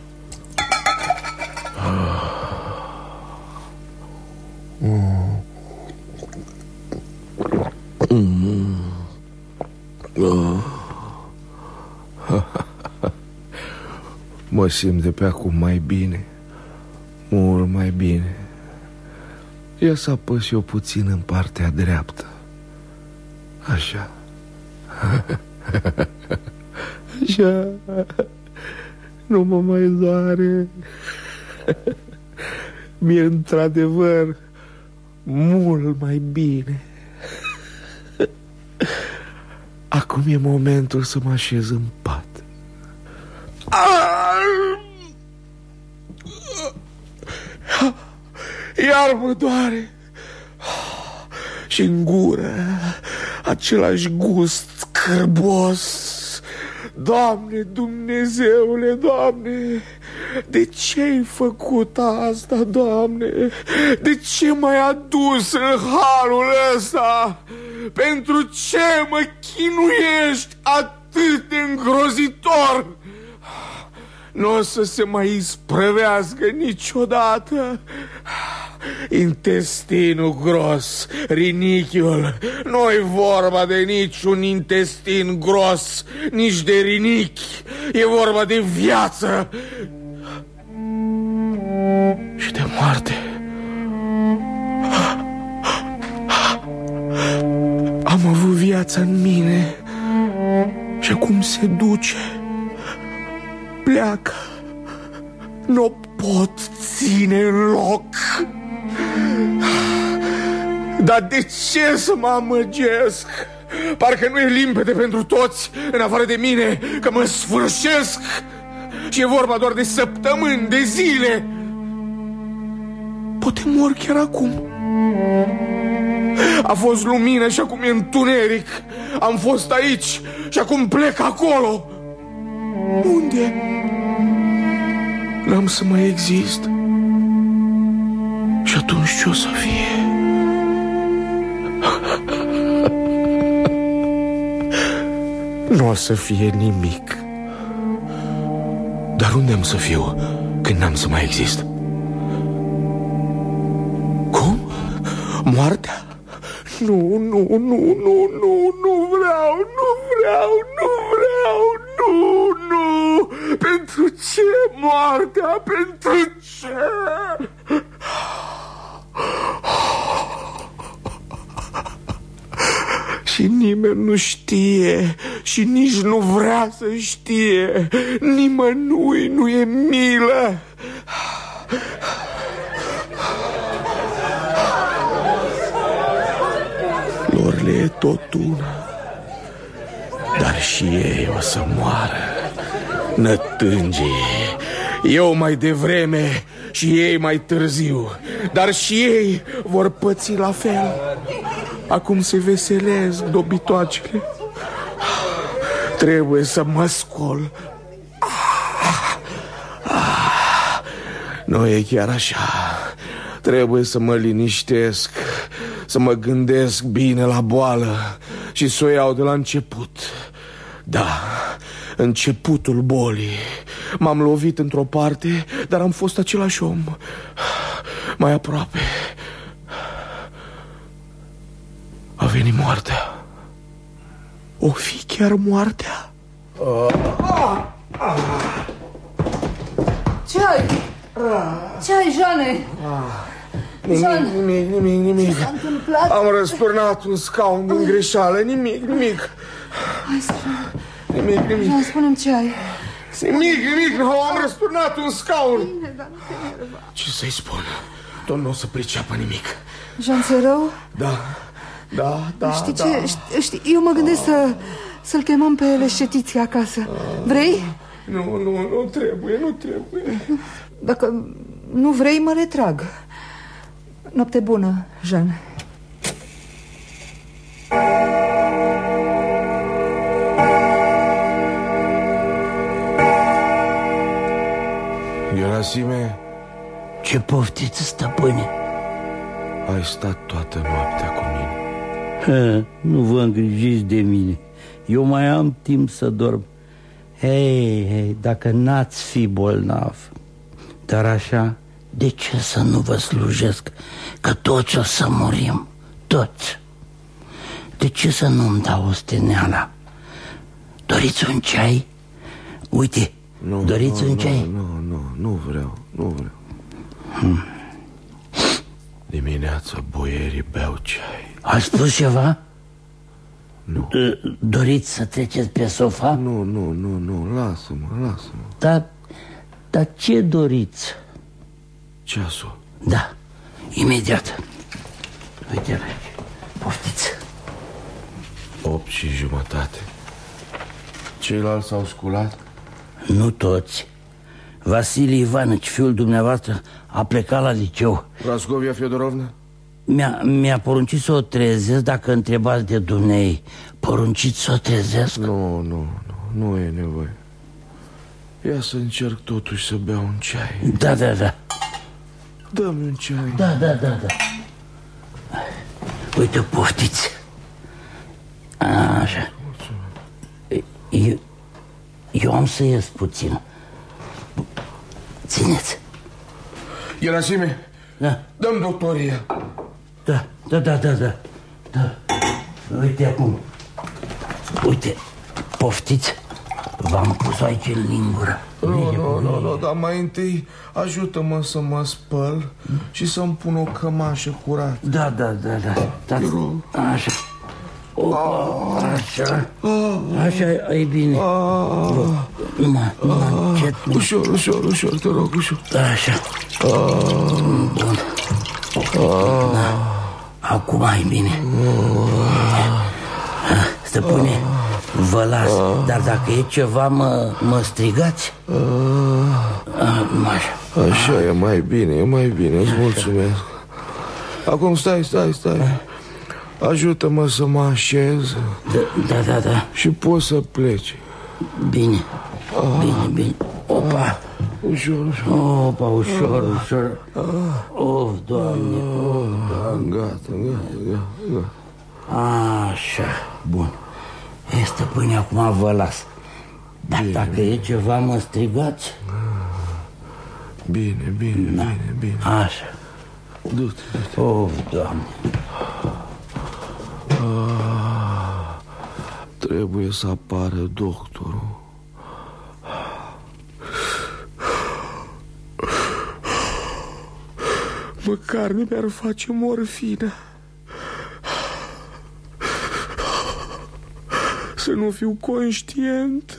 Mă simt de pe acum mai bine. Mult mai bine. Ia să apăs eu puțin în partea dreaptă. Așa. Așa. Nu mă mai doare. Mi-e într-adevăr mult mai bine. Acum e momentul să mă așez în pat. Iar mă doare. Și în gură același gust scârbos. Doamne, Dumnezeule, Doamne, de ce-ai făcut asta, Doamne? De ce m-ai adus în halul ăsta? Pentru ce mă chinuiești atât de îngrozitor? Nu o să se mai isprăvească niciodată. Intestinul gros, rinichiul. Nu-i vorba de niciun intestin gros, nici de rinichi. E vorba de viață și de moarte. Am avut viața în mine și acum se duce. Pleacă. Nu pot ține în loc. Dar de ce să mă amăgesc? Parcă nu e limpede pentru toți, în afară de mine, că mă sfârșesc. Și e vorba doar de săptămâni, de zile. Poate mor chiar acum. A fost lumină și acum e întuneric. Am fost aici și acum plec acolo. Unde? N-am să mai exist. Și atunci ce o să fie? Nu o să fie nimic. Dar unde am să fiu când n-am să mai exist? Moartea? Nu vreau. Nu. Pentru ce moartea? Pentru ce? Și nimeni nu știe și nici nu vrea să știe. Nimănui nu e milă. Lor le e tot una, dar și ei o să moară. Nătângii, eu mai devreme și ei mai târziu, dar și ei vor păți la fel. Acum se veselesc dobitoacele. Trebuie să mă scol. Nu e chiar așa. Trebuie să mă liniștesc, să mă gândesc bine la boală și să o iau de la început. Da, începutul bolii. M-am lovit într-o parte, dar am fost același om. Mai aproape a venit moartea. O fi chiar moartea? Ce ai, Jeane? Nimic. Ce s-a întâmplat? Am răsturnat un scaun din greșeală. Nimic. Hai să... Nimic. Jean, spune-mi ce ai. Nimic, am răsturnat un scaun. Bine, dar nu te enerva. Ce să-i spun? Tot nu o să priceapă nimic. Jean, ți-e rău? Da. Știi ce? Știi, eu mă gândesc să-l chemăm pe Leșetiții acasă. Vrei? Nu trebuie. Dacă nu vrei, mă retrag. Noapte bună, Jean. Gerasime, ce poftiți, stăpâne? ai stat toată noaptea cu mine. Nu vă îngrijiți de mine. Eu mai am timp să dorm. Hei, dacă n-ați fi bolnav. Dar așa, de ce să nu vă slujesc? Că toți o să murim. Toți. De ce să nu-mi dau osteneala? Doriți un ceai? Uite, doriți un ceai? Nu vreau. Dimineața boierii beau ceai. Ai spus ceva? Nu. Doriți să treceți pe sofa? Nu, lasă-mă. Dar ce doriți? Ceasul. Da, imediat. Uite-l aici, poftiți. 8:30. Ceilalți s-au sculat? Nu toți. Vasile Ivanici, fiul dumneavoastră, a plecat la liceu. Prascovia Fiodorovna? Mi-a poruncit să o trezesc dacă întrebați de dumnei. Porunciți să o trezesc? Nu e nevoie. Ia să încerc totuși să beau un ceai. Da. Dă-mi un ceai. Da. Uite, poftiți. Așa. Eu am să ies puțin. Țineți. Gerasime, dă-mi doctoria. Da. Uite acum. Uite, poftiți. V-am pus aici în lingură. Nu, dar mai întâi ajută-mă să mă spăl și să-mi pun o cămașă curată. Da. Așa. Opa, așa e bine. Numai încet. Ușor, te rog, ușor. Așa. Bun. Acum e bine. Stăpâne, vă las, dar dacă e ceva, mă strigați. Așa e mai bine, îți mulțumesc. Acum stai. Ajută-mă să mă așez. Da. Și poți să pleci. Bine. Opa. Ușor. Opa, ușor. Of, Doamne. Gata. Așa, bun. Stăpâne, acum vă las. Dar dacă e ceva, mă strigați. Bine. Așa. Du-te. Oh, Doamne. Trebuie să apară doctorul. Măcar nu mi-ar face morfină. Să nu fiu conștient.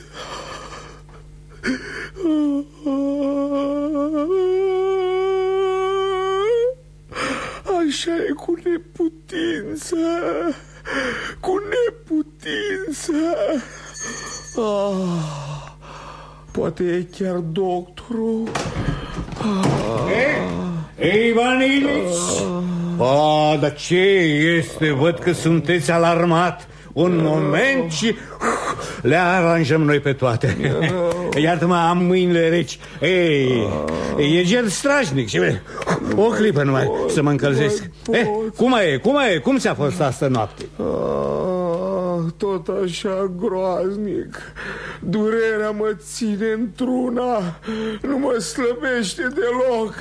Așa e cu neputință. Cu neputință. Poate e chiar doctorul. Ei, Ivan Ilici! Dar ce este? Văd că sunteți alarmat. Un moment și le aranjăm noi pe toate. Iartă-mă, am mâinile reci. Ei, e gel strașnic și o clipă numai să mă încălzesc. Cum e? Cum ți-a fost astă noapte? Tot așa groaznic. Durerea mă ține într-una. Nu mă slăbește deloc.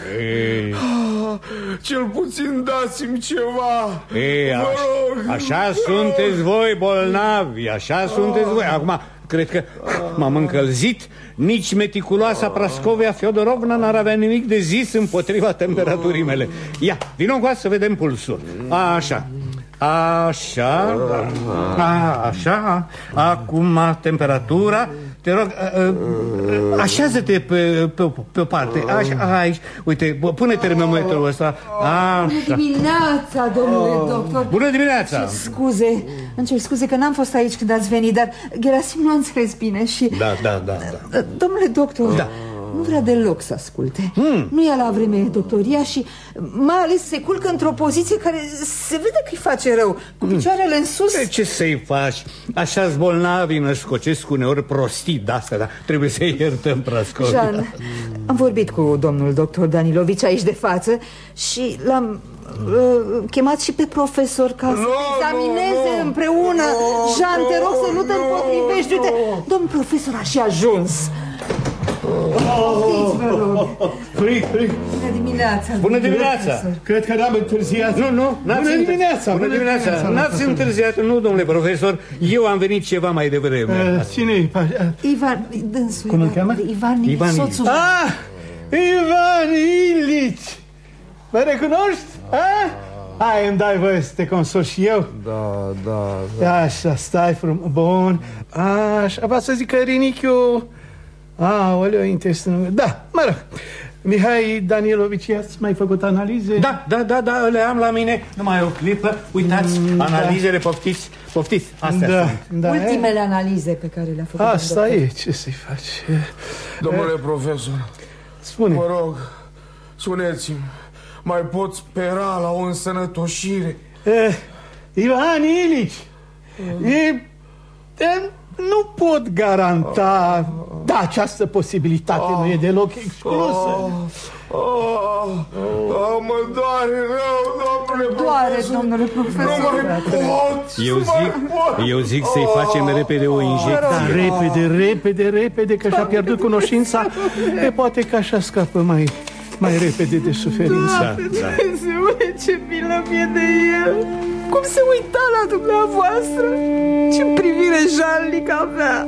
Cel puțin dați-mi ceva. Așa sunteți voi, bolnavi. Așa sunteți voi. Acum, cred că m-am încălzit. Nici meticuloasa Prascovia Fiodorovna n-ar avea nimic de zis împotriva temperaturii mele. Ia, vino cu asta să vedem pulsul. Așa. Așa. Acum temperatura. Te rog, așează-te pe o parte. Așa, aici. Uite, pune termometrul ăsta. Așa. Bună dimineața, domnule doctor. Bună dimineața. Îmi cer scuze că n-am fost aici când ați venit, dar Gerasim nu a înțeles bine și... Da. Domnule doctor, nu vrea deloc să asculte. Nu ia la vreme doctoria și mai ales se culcă într-o poziție care se vede că îi face rău, cu picioarele în sus. De ce să-i faci? Așa-s bolnavi născocesc uneori prostii de-astea, dar trebuie să-i iertăm, Prascovia. Jean, am vorbit cu domnul doctor Danilovici aici de față și l-am chemat și pe profesor ca să examineze împreună. Jean, te rog să nu te împotrivești. Uite, domnul profesor a și ajuns. Bună dimineața. Cred că n-am întârziat. Nu, Bună dimineața. N-ați întârziat, nu, domnule profesor. Eu am venit ceva mai devreme. Cine-i? Ivan, dânsul. Cum îl cheamă? Ivan, soțul. Ivan Ilici. Mă recunoști? Hai, îmi dai voie să te consol și eu? Da. Așa, stai frumos. Bun. Așa, va să zic că rinichiul... Oleu, intestinul... Da, mă rog. Mihai Danilovici, ați mai făcut analize? Da, le am la mine. Numai o clipă. Uitați, analizele, poftiți. Astea sunt. Ultimele analize pe care le-a făcut. Asta e, ce să-i faci? Domnule profesor, spune. Vă rog, spuneți-mi, mai pot spera la o însănătoșire? Ivan Ilici, nu pot garanta. Da, această posibilitate nu e deloc exclusă. Mă doare rău, domnule profesor. Nu mai pot. Eu zic să-i facem repede o injecție. Repede, că și-a pierdut cunoștința. Poate că așa scapă mai repede de suferință. Dumnezeule, ce milă mie de el. Cum se uita la dumneavoastră. Ce privire jalnică avea.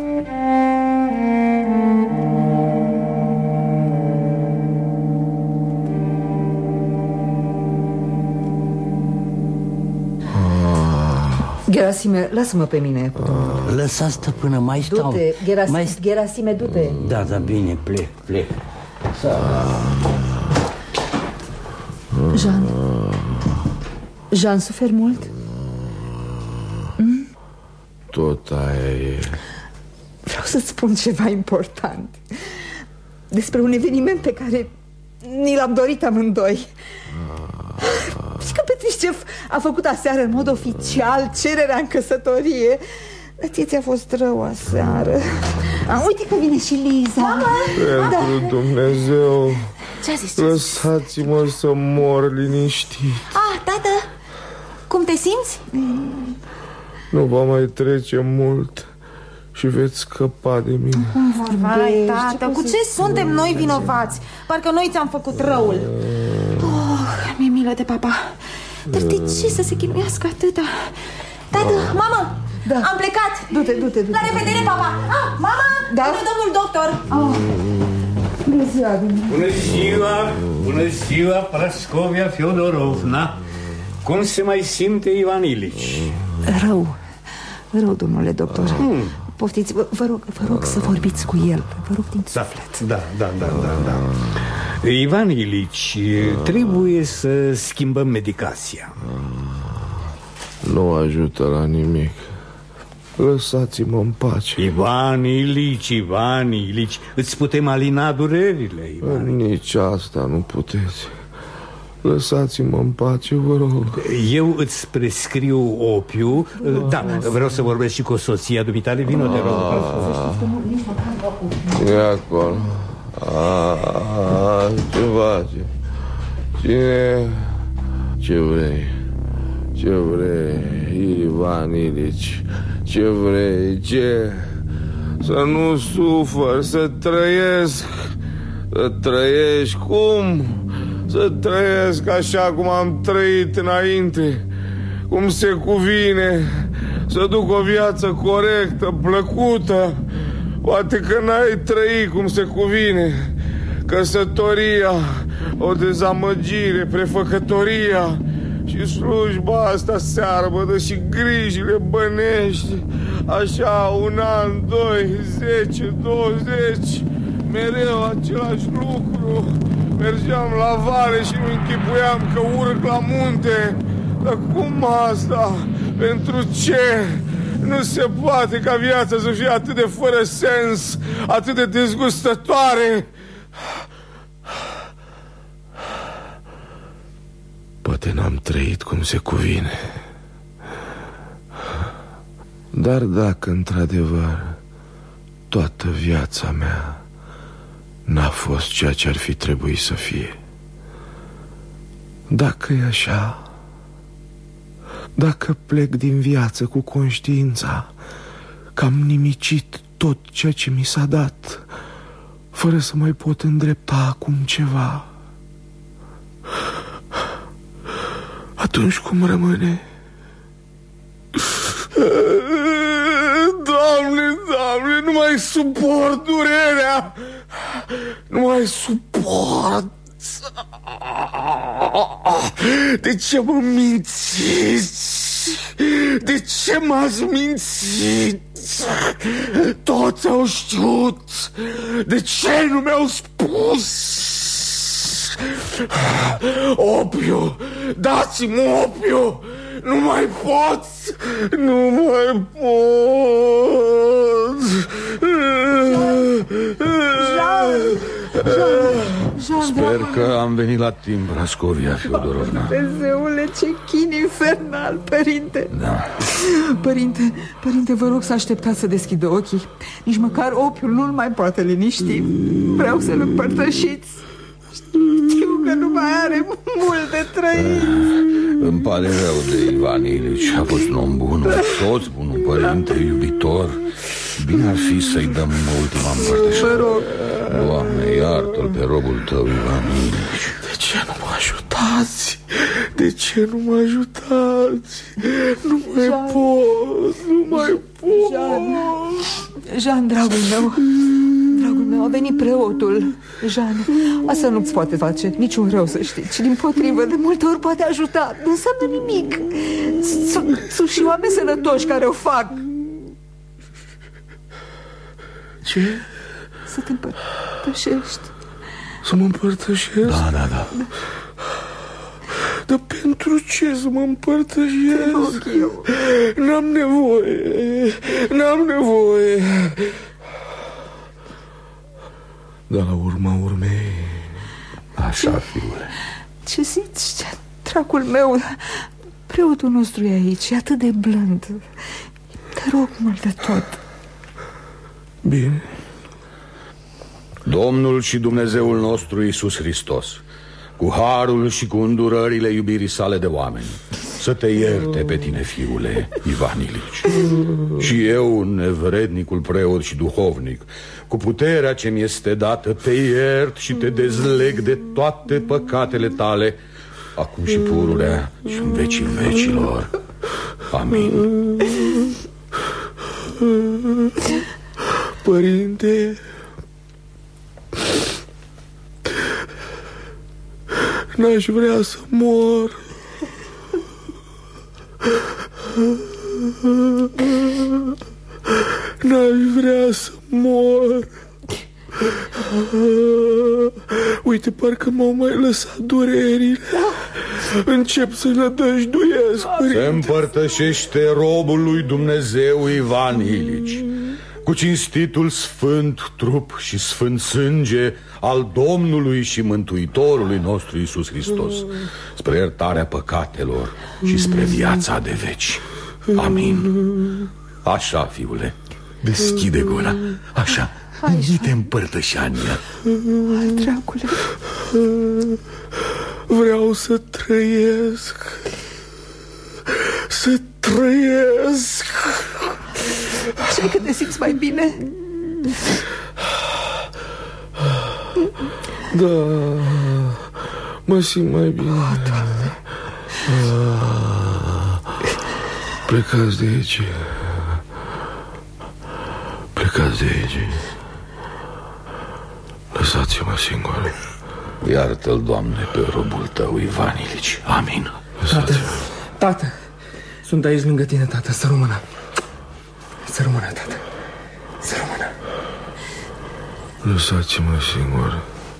Gerasime, lasă-mă pe mine. Lăsa, stăpână, mai stau. Du-te, Gerasime, du-te. Da, bine, plec. Jean, suferi mult? Tot aia e. Vreau să-ți spun ceva important despre un eveniment pe care ni l-am dorit amândoi. Și că Petrișcev a făcut aseară în mod oficial cererea în căsătorie. Dar ție-ți-a fost rău aseară. Uite că vine și Liza. Pentru Dumnezeu, ce-a zis? lăsați-mă să mor liniștit. Tată, cum te simți? Nu va mai trece mult și veți scăpa de mine. Vai, tată, cu ce suntem noi vinovați? Parcă noi ți-am făcut răul. Mi-e milă de papa. Dar de ce să se chinuiască atâta? Tată, mamă, am plecat. Du-te. La revedere, papa. Mama, bună, domnul doctor. Bună ziua, Bună ziua, Prascovia Fiodorovna. Cum se mai simte Ivan Ilici? Rău, domnule doctor. Poftiți, vă rog să vorbiți cu el. Vă rog din suflet. Da. Ivan Ilici, trebuie să schimbăm medicația. Nu ajută la nimic. Lăsați-mă în pace. Ivan Ilici, îți putem alina durerile, Ivan. Nici asta nu puteți. Lăsați-mă în pace, vă rog. Eu îți prescriu opiu. Da, vreau să vorbesc și cu soția dumitale. Vino, te rog. E acolo. Ce face? Cine? Ce vrei? Ce vrei, Ivan Ilici? Ce vrei? Ce? Să nu sufăr, să trăiesc. Să trăiești cum? Să trăiesc așa cum am trăit înainte, cum se cuvine, să duc o viață corectă, plăcută. Poate că n-ai trăit cum se cuvine. Căsătoria, o dezamăgire, prefăcătoria și slujba asta searbădă și grijile bănești. Așa, 1 an, 2, 10, 20, mereu același lucru. Mergeam la vale și îmi închipuiam că urc la munte. Dar cum asta? Pentru ce? Nu se poate ca viața să fie atât de fără sens, atât de dezgustătoare. Poate n-am trăit cum se cuvine. Dar dacă într-adevăr toată viața mea n-a fost ceea ce ar fi trebuit să fie, dacă e așa, dacă plec din viață cu conștiința că am nimicit tot ceea ce mi s-a dat, fără să mai pot îndrepta acum ceva, atunci cum rămâne? Doamne, nu mai suport durerea. Nu mai suport. De ce mă mințiți? De ce m-ați mințit? Toți au știut. De ce nu mi-au spus? Opiu, dați-mi opiu. Nu mai pot. Nu mai pot. Jean, sper că am venit la timp, Prascovia Fiodorovna. Dumnezeule, ce chin infernal, părinte. Da. Părinte, vă rog să așteptați să deschidă ochii. Nici măcar opiul nu-l mai poate liniști. Vreau să-l împărtășiți. Știu că nu mai are mult de trăit. Îmi pare rău de Ivan Ilici. A fost un om bun, un soț bun, un părinte iubitor. Bine ar fi să-i dăm ultima împărtășire. Vă rog. Doamne, iartă-l pe robul tău, Ivan Ilici. De ce nu mă ajutați? De ce nu mă ajutați? Nu mai pot, nu mai pot. Jean, dragul meu, a venit preotul. Jean, asta nu-ți poate face niciun rău, să știi, ci dimpotrivă, de multe ori poate ajuta. Nu înseamnă nimic. Sunt și oameni sănătoși care o fac. Ce? Să te împărtășești. Să mă împărtășesc? Da. Dar pentru ce să mă împărtășesc? N-am nevoie. Dar la urma urmei... Așa, fiule. Ce zici, dragul meu? Preotul nostru e aici, e atât de blând. Te rog mult de tot. Bine. Domnul și Dumnezeul nostru Iisus Hristos, cu harul și cu îndurările iubirii sale de oameni, să te ierte pe tine, fiule Ivan Ilici. Și eu, nevrednicul preot și duhovnic, cu puterea ce mi este dată, te iert și te dezleg de toate păcatele tale acum și pururea și în vecii vecilor. Amin. Părinte, n-aș vrea să mor. N-aș vrea să mor. Uite, parcă m-au mai lăsat durerile. Încep să nădăjduiesc, părinte. Se împărtășește robul lui Dumnezeu Ivan Ilici cu cinstitul sfânt trup și sfânt sânge al Domnului și Mântuitorului nostru Iisus Hristos, spre iertarea păcatelor și spre viața de veci. Amin. Așa, fiule, deschide gura. Așa, uite împărtășania. Hai, dracule. Vreau să trăiesc. Să trăiesc. Așa că te simți mai bine? Da, mă simt mai bine. Plecați de aici. Plecați de aici. Lăsați-mă singur. Iartă-l, Doamne, pe robul tău, Ivan Ilici. Amin. Tată, sunt aici lângă tine, tată, să rămână. Să rămână, tată. Să rămână. Lăsați-mă singur.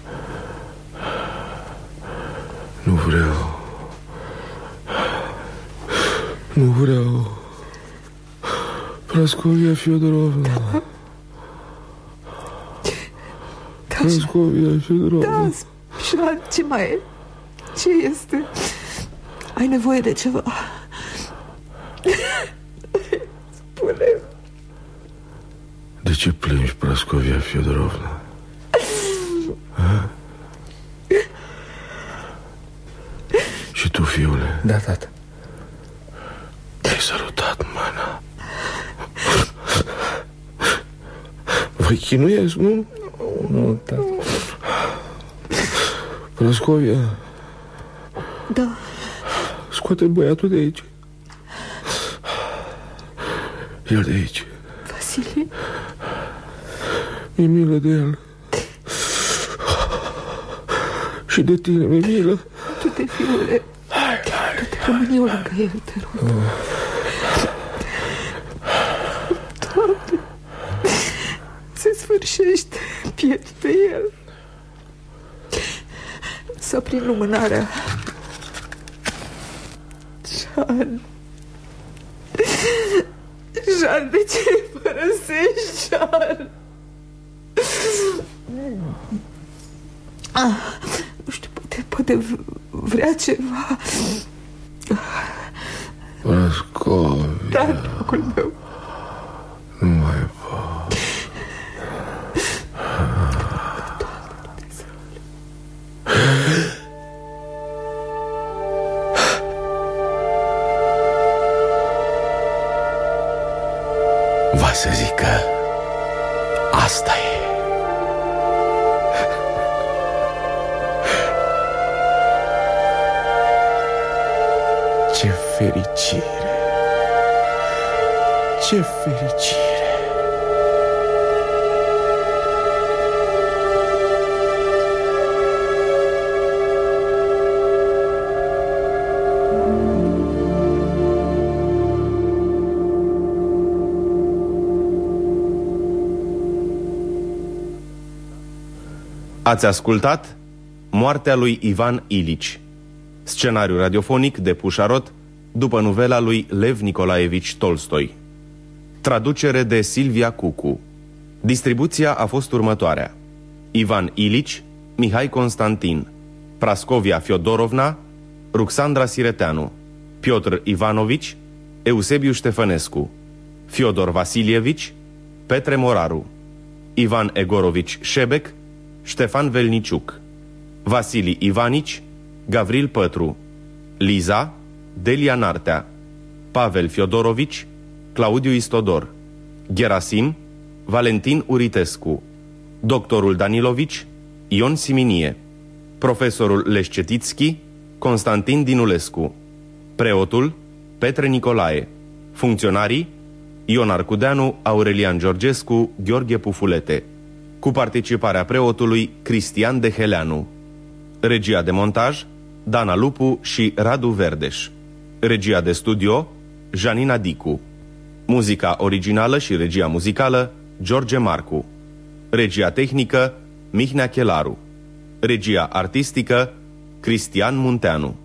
Nu vreau. Nu vreau. Prascovia Fiodorovna. Prascovia Fiodorovna. Da, Șan, ce mai e? Ce este? Ai nevoie de ceva? Spune-mi. De ce plângi, Prascovia Fiodorovna? Și tu, fiule? Da, tată. Te-ai sărutat mâna. Vă chinuiesc, nu? Nu, tată. Prascovia. Da. Scoate băiatul de aici. El de aici. Vasile? Mi-e milă de el. Și de tine mi-e milă. Du-te, fiule. Du-te, rămâne eu lângă el, te rog. Doamne, se sfârșește, pierd pe el. Să prind lumânarea. Jean. Jean, de ce îi părăsești, Jean? Nu știu, poate vrea ceva. Prascovia. Da, dragul meu. Nu mai pot. Va să zică, asta e. Ce fericire! Ce fericire! Ați ascultat Moartea lui Ivan Ilici, scenariu radiofonic de Pușarot, după novela lui Lev Nicolaevici Tolstoi. Traducere de Silvia Cucu. Distribuția a fost următoarea: Ivan Ilici, Mihai Constantin, Prascovia Fiodorovna, Ruxandra Sireteanu, Piotr Ivanovici, Eusebiu Ștefănescu, Fiodor Vasilievici, Petre Moraru, Ivan Egorovici Șebec, Ștefan Velniciuc, Vasili Ivanici, Gavril Pătru, Liza, Delia Nartea, Pavel Fiodorovici, Claudiu Istodor, Gerasim, Valentin Uritescu, doctorul Danilovici, Ion Siminie, profesorul Leșcetitski, Constantin Dinulescu. Preotul Petre Nicolae. Funcționarii Ion Arcudeanu, Aurelian Georgescu, Gheorghe Pufulete. Cu participarea preotului Cristian Deheleanu. Regia de montaj Dana Lupu și Radu Verdeș. Regia de studio Janina Dicu. Muzica originală și regia muzicală George Marcu. Regia tehnică Mihnea Chelaru. Regia artistică Cristian Munteanu.